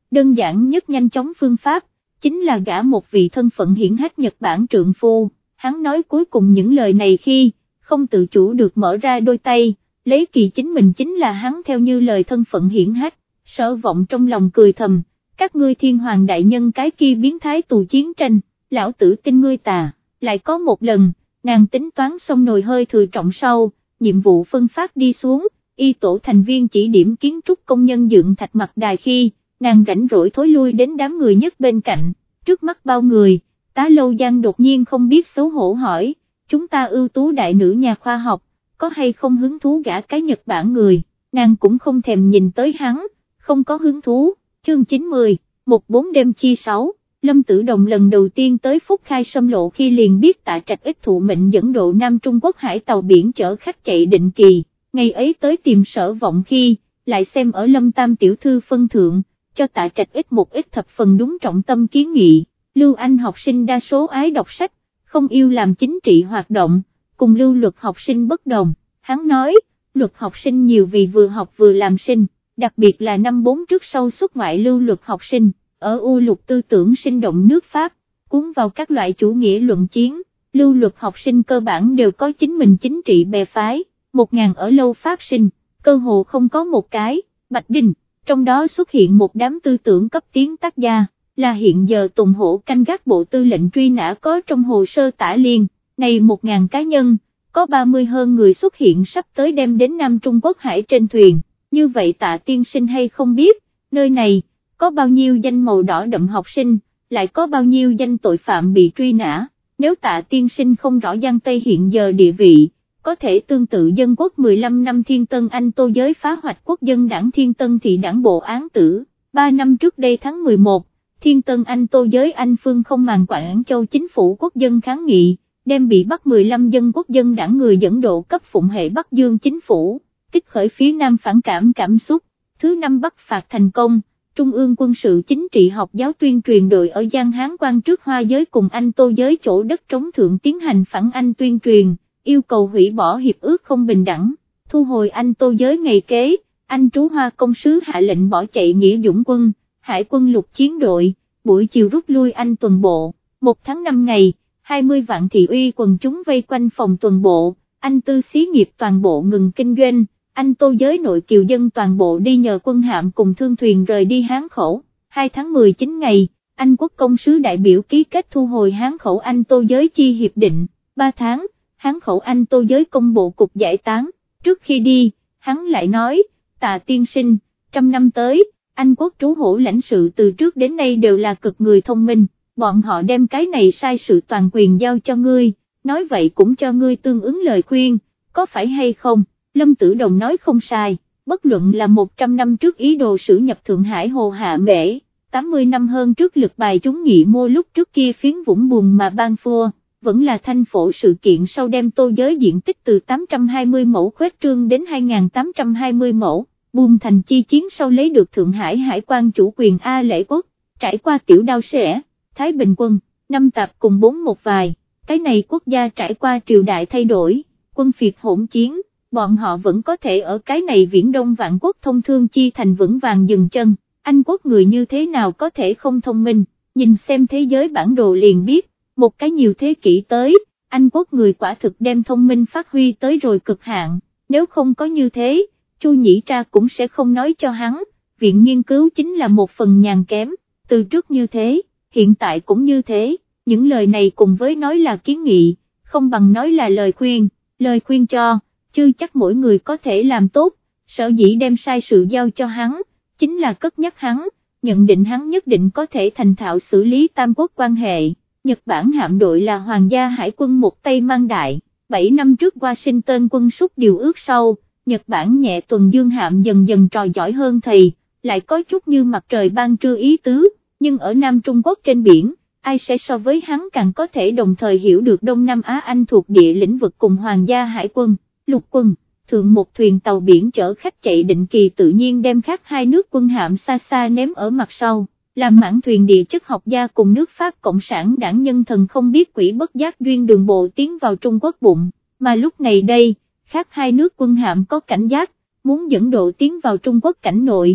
đơn giản nhất nhanh chóng phương pháp, chính là gả một vị thân phận hiển hách Nhật Bản trượng phu. Hắn nói cuối cùng những lời này khi, không tự chủ được mở ra đôi tay, lấy kỳ chính mình chính là hắn theo như lời thân phận hiển hách. Sở Vọng trong lòng cười thầm, các ngươi thiên hoàng đại nhân cái kia biến thái tù chiến tranh, lão tử tin ngươi tà. Lại có một lần, nàng tính toán xong nồi hơi thừa trọng sau, nhiệm vụ phân phát đi xuống, y tổ thành viên chỉ điểm kiến trúc công nhân dựng thạch mặt đài khi, nàng rảnh rỗi thối lui đến đám người nhất bên cạnh, trước mắt bao người, Tá Lâu Giang đột nhiên không biết xấu hổ hỏi, chúng ta ưu tú đại nữ nhà khoa học, có hay không hứng thú gả cái Nhật Bản người, nàng cũng không thèm nhìn tới hắn, không có hứng thú. Chương chín mươi, một bốn đêm chi sáu, Lâm Tử Đồng lần đầu tiên tới Phúc Khai Sâm Lộ khi liền biết Tạ Trạch Ích thụ mệnh dẫn độ Nam Trung Quốc hải tàu biển chở khách chạy định kỳ, ngày ấy tới tìm Sở Vọng khi, lại xem ở Lâm Tam tiểu thư phân thượng, cho Tạ Trạch Ích một ít thập phần đúng trọng tâm kiến nghị. Lưu Anh học sinh đa số ái đọc sách, không yêu làm chính trị hoạt động, cùng lưu luật học sinh bất đồng, hắn nói, luật học sinh nhiều vì vừa học vừa làm sinh, đặc biệt là năm bốn trước sau xuất ngoại lưu luật học sinh, ở U Lục tư tưởng sinh động nước Pháp, cuốn vào các loại chủ nghĩa luận chiến, lưu luật học sinh cơ bản đều có chính mình chính trị bè phái, một ngàn ở lâu Pháp sinh, cơ hồ không có một cái, Bạch Đinh, trong đó xuất hiện một đám tư tưởng cấp tiến tác gia, là hiện giờ Tùng Hổ canh gác bộ tư lệnh truy nã có trong hồ sơ tả liên, này một ngàn cá nhân, có ba mươi hơn người xuất hiện sắp tới đem đến Nam Trung Quốc hải trên thuyền, như vậy Tạ tiên sinh hay không biết, nơi này, có bao nhiêu danh màu đỏ đậm học sinh, lại có bao nhiêu danh tội phạm bị truy nã, nếu Tạ tiên sinh không rõ Giang Tây hiện giờ địa vị, có thể tương tự dân quốc mười lăm năm Thiên Tân Anh Tô Giới phá hoạch quốc dân đảng Thiên Tân thị đảng bộ án tử, ba năm trước đây tháng mười một, Thiên Tân Anh Tô Giới Anh Phương không màng Quảng Châu chính phủ quốc dân kháng nghị, đem bị bắt mười lăm dân quốc dân đảng người dẫn độ cấp phụng hệ Bắc Dương chính phủ, kích khởi phía Nam phản cảm cảm xúc, thứ năm bắt phạt thành công. Trung ương quân sự chính trị học giáo tuyên truyền đội ở Giang Hán quan trước Hoa Giới cùng Anh Tô Giới chỗ đất trống thượng tiến hành phản Anh tuyên truyền, yêu cầu hủy bỏ hiệp ước không bình đẳng, thu hồi Anh Tô Giới ngày kế, Anh trú Hoa công sứ hạ lệnh bỏ chạy nghĩa dũng quân, hải quân lục chiến đội, buổi chiều rút lui Anh tuần bộ, một tháng năm ngày, hai mươi vạn thị uy quần chúng vây quanh phòng tuần bộ, Anh tư xí nghiệp toàn bộ ngừng kinh doanh. Anh Tô Giới nội kiều dân toàn bộ đi nhờ quân hạm cùng thương thuyền rời đi Hán Khẩu, hai tháng mười chín ngày, Anh quốc công sứ đại biểu ký kết thu hồi Hán Khẩu Anh Tô Giới chi hiệp định, ba tháng, Hán Khẩu Anh Tô Giới công bộ cục giải tán, trước khi đi, hắn lại nói, Tạ tiên sinh, trăm năm tới, Anh quốc trú hổ lãnh sự từ trước đến nay đều là cực người thông minh, bọn họ đem cái này sai sự toàn quyền giao cho ngươi, nói vậy cũng cho ngươi tương ứng lời khuyên, có phải hay không? Lâm Tử Đồng nói không sai, bất luận là một trăm năm trước ý đồ sử nhập Thượng Hải Hồ Hạ Mễ, tám mươi năm hơn trước lực bài chúng nghị mua lúc trước kia phiến vũng buồn mà ban phua, vẫn là thanh phổ sự kiện sau đem Tô Giới diện tích từ tám trăm hai mươi mẫu khuếch trương đến hai nghìn tám trăm hai mươi mẫu, buông thành chi chiến sau lấy được Thượng Hải hải quan chủ quyền A Lễ Quốc, trải qua tiểu đao sẻ, Thái Bình quân, năm tạp cùng bốn một vài, cái này quốc gia trải qua triều đại thay đổi, quân phiệt hỗn chiến. Bọn họ vẫn có thể ở cái này viễn đông vạn quốc thông thương chi thành vững vàng dừng chân, Anh quốc người như thế nào có thể không thông minh, nhìn xem thế giới bản đồ liền biết, một cái nhiều thế kỷ tới, Anh quốc người quả thực đem thông minh phát huy tới rồi cực hạn, nếu không có như thế, Chu Nhĩ Tra cũng sẽ không nói cho hắn, viện nghiên cứu chính là một phần nhàn kém, từ trước như thế, hiện tại cũng như thế, những lời này cùng với nói là kiến nghị, không bằng nói là lời khuyên, lời khuyên cho. Chưa chắc mỗi người có thể làm tốt, sở dĩ đem sai sự giao cho hắn, chính là cất nhắc hắn, nhận định hắn nhất định có thể thành thạo xử lý tam quốc quan hệ. Nhật Bản hạm đội là hoàng gia hải quân một tay mang đại, bảy năm trước Washington quân xúc điều ước sau, Nhật Bản nhẹ tuần dương hạm dần dần trò giỏi hơn thầy, lại có chút như mặt trời ban trưa ý tứ, nhưng ở Nam Trung Quốc trên biển, ai sẽ so với hắn càng có thể đồng thời hiểu được Đông Nam Á Anh thuộc địa lĩnh vực cùng hoàng gia hải quân. Lục quân, thượng một thuyền tàu biển chở khách chạy định kỳ tự nhiên đem khác hai nước quân hạm xa xa ném ở mặt sau, làm mãn thuyền địa chất học gia cùng nước Pháp Cộng sản đảng nhân thần không biết quỷ bất giác duyên đường bộ tiến vào Trung Quốc bụng, mà lúc này đây, khác hai nước quân hạm có cảnh giác, muốn dẫn độ tiến vào Trung Quốc cảnh nội,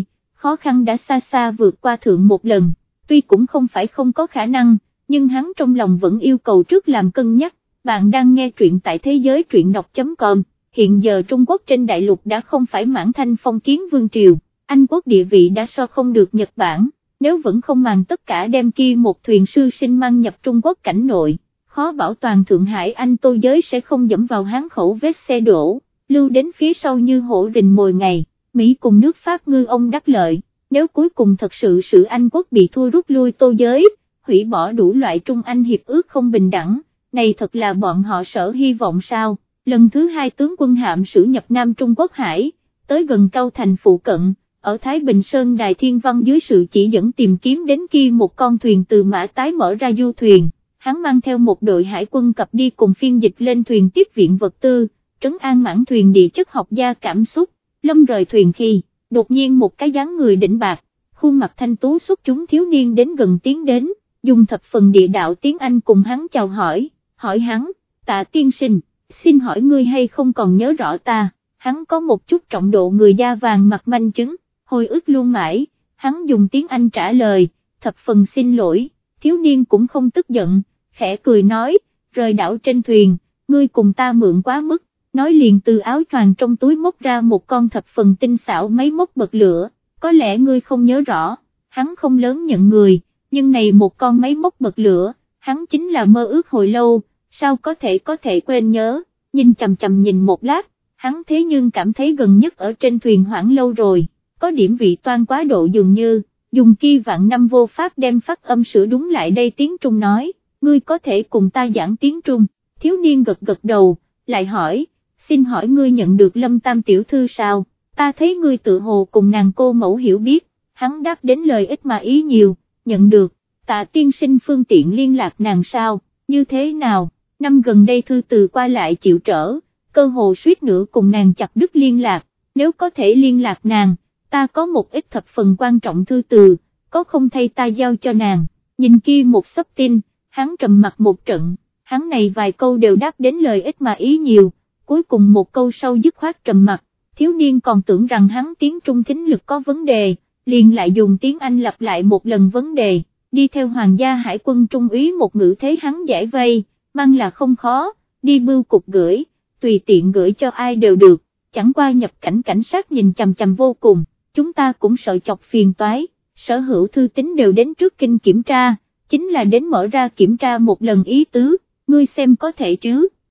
khó khăn đã xa xa vượt qua thượng một lần, tuy cũng không phải không có khả năng, nhưng hắn trong lòng vẫn yêu cầu trước làm cân nhắc. Bạn đang nghe truyện tại thế giới truyện đọc.com, hiện giờ Trung Quốc trên đại lục đã không phải Mãn Thanh phong kiến vương triều, Anh quốc địa vị đã so không được Nhật Bản, nếu vẫn không màng tất cả đem kia một thuyền sư sinh mang nhập Trung Quốc cảnh nội, khó bảo toàn Thượng Hải Anh Tô giới sẽ không dẫm vào hán khẩu vết xe đổ, lưu đến phía sau như hổ rình mồi ngày. Mỹ cùng nước Pháp ngư ông đắc lợi, nếu cuối cùng thật sự sự Anh quốc bị thua rút lui Tô giới, hủy bỏ đủ loại Trung Anh hiệp ước không bình đẳng, này thật là bọn họ sở hy vọng sao? Lần thứ hai tướng quân hạm sử nhập Nam Trung Quốc Hải, tới gần Cao Thành phụ cận, ở Thái Bình Sơn Đài Thiên Văn dưới sự chỉ dẫn tìm kiếm đến kia một con thuyền từ Mã Tái mở ra du thuyền, hắn mang theo một đội hải quân cập đi cùng phiên dịch lên thuyền tiếp viện vật tư, trấn an mãn thuyền địa chất học gia cảm xúc. Lâm rời thuyền khi, đột nhiên một cái dáng người đỉnh bạc, khuôn mặt thanh tú xuất chúng thiếu niên đến gần tiến đến, dùng thập phần địa đạo tiếng Anh cùng hắn chào hỏi, hỏi hắn, Tạ tiên sinh, xin hỏi ngươi hay không còn nhớ rõ ta, hắn có một chút trọng độ người da vàng mặt manh chứng, hồi ức luôn mãi, hắn dùng tiếng Anh trả lời, thập phần xin lỗi, thiếu niên cũng không tức giận, khẽ cười nói, rời đảo trên thuyền, ngươi cùng ta mượn quá mức. Nói liền từ áo choàng trong túi móc ra một con thập phần tinh xảo máy móc bật lửa, có lẽ ngươi không nhớ rõ, hắn không lớn nhận người, nhưng này một con máy móc bật lửa, hắn chính là mơ ước hồi lâu, sao có thể có thể quên nhớ, nhìn chằm chằm nhìn một lát, hắn thế nhưng cảm thấy gần nhất ở trên thuyền hoãn lâu rồi, có điểm vị toan quá độ dường như, dùng kia vạn năm vô pháp đem phát âm sửa đúng lại đây tiếng Trung nói, ngươi có thể cùng ta giảng tiếng Trung, thiếu niên gật gật đầu, lại hỏi, xin hỏi ngươi nhận được Lâm Tam tiểu thư sao, ta thấy ngươi tự hồ cùng nàng cô mẫu hiểu biết, hắn đáp đến lời ít mà ý nhiều, nhận được, Tạ tiên sinh phương tiện liên lạc nàng sao, như thế nào, năm gần đây thư từ qua lại chịu trở, cơ hồ suýt nữa cùng nàng chặt đứt liên lạc, nếu có thể liên lạc nàng, ta có một ít thập phần quan trọng thư từ, có không thay ta giao cho nàng, nhìn kia một xấp tin, hắn trầm mặt một trận, hắn này vài câu đều đáp đến lời ít mà ý nhiều. Cuối cùng một câu sau dứt khoát trầm mặt, thiếu niên còn tưởng rằng hắn tiếng Trung thính lực có vấn đề, liền lại dùng tiếng Anh lặp lại một lần vấn đề, đi theo hoàng gia hải quân trung úy một ngữ thế hắn giải vây, mang là không khó, đi bưu cục gửi, tùy tiện gửi cho ai đều được, chẳng qua nhập cảnh cảnh sát nhìn chằm chằm vô cùng, chúng ta cũng sợ chọc phiền toái, sở hữu thư tín đều đến trước kinh kiểm tra, chính là đến mở ra kiểm tra một lần ý tứ, ngươi xem có thể chứ.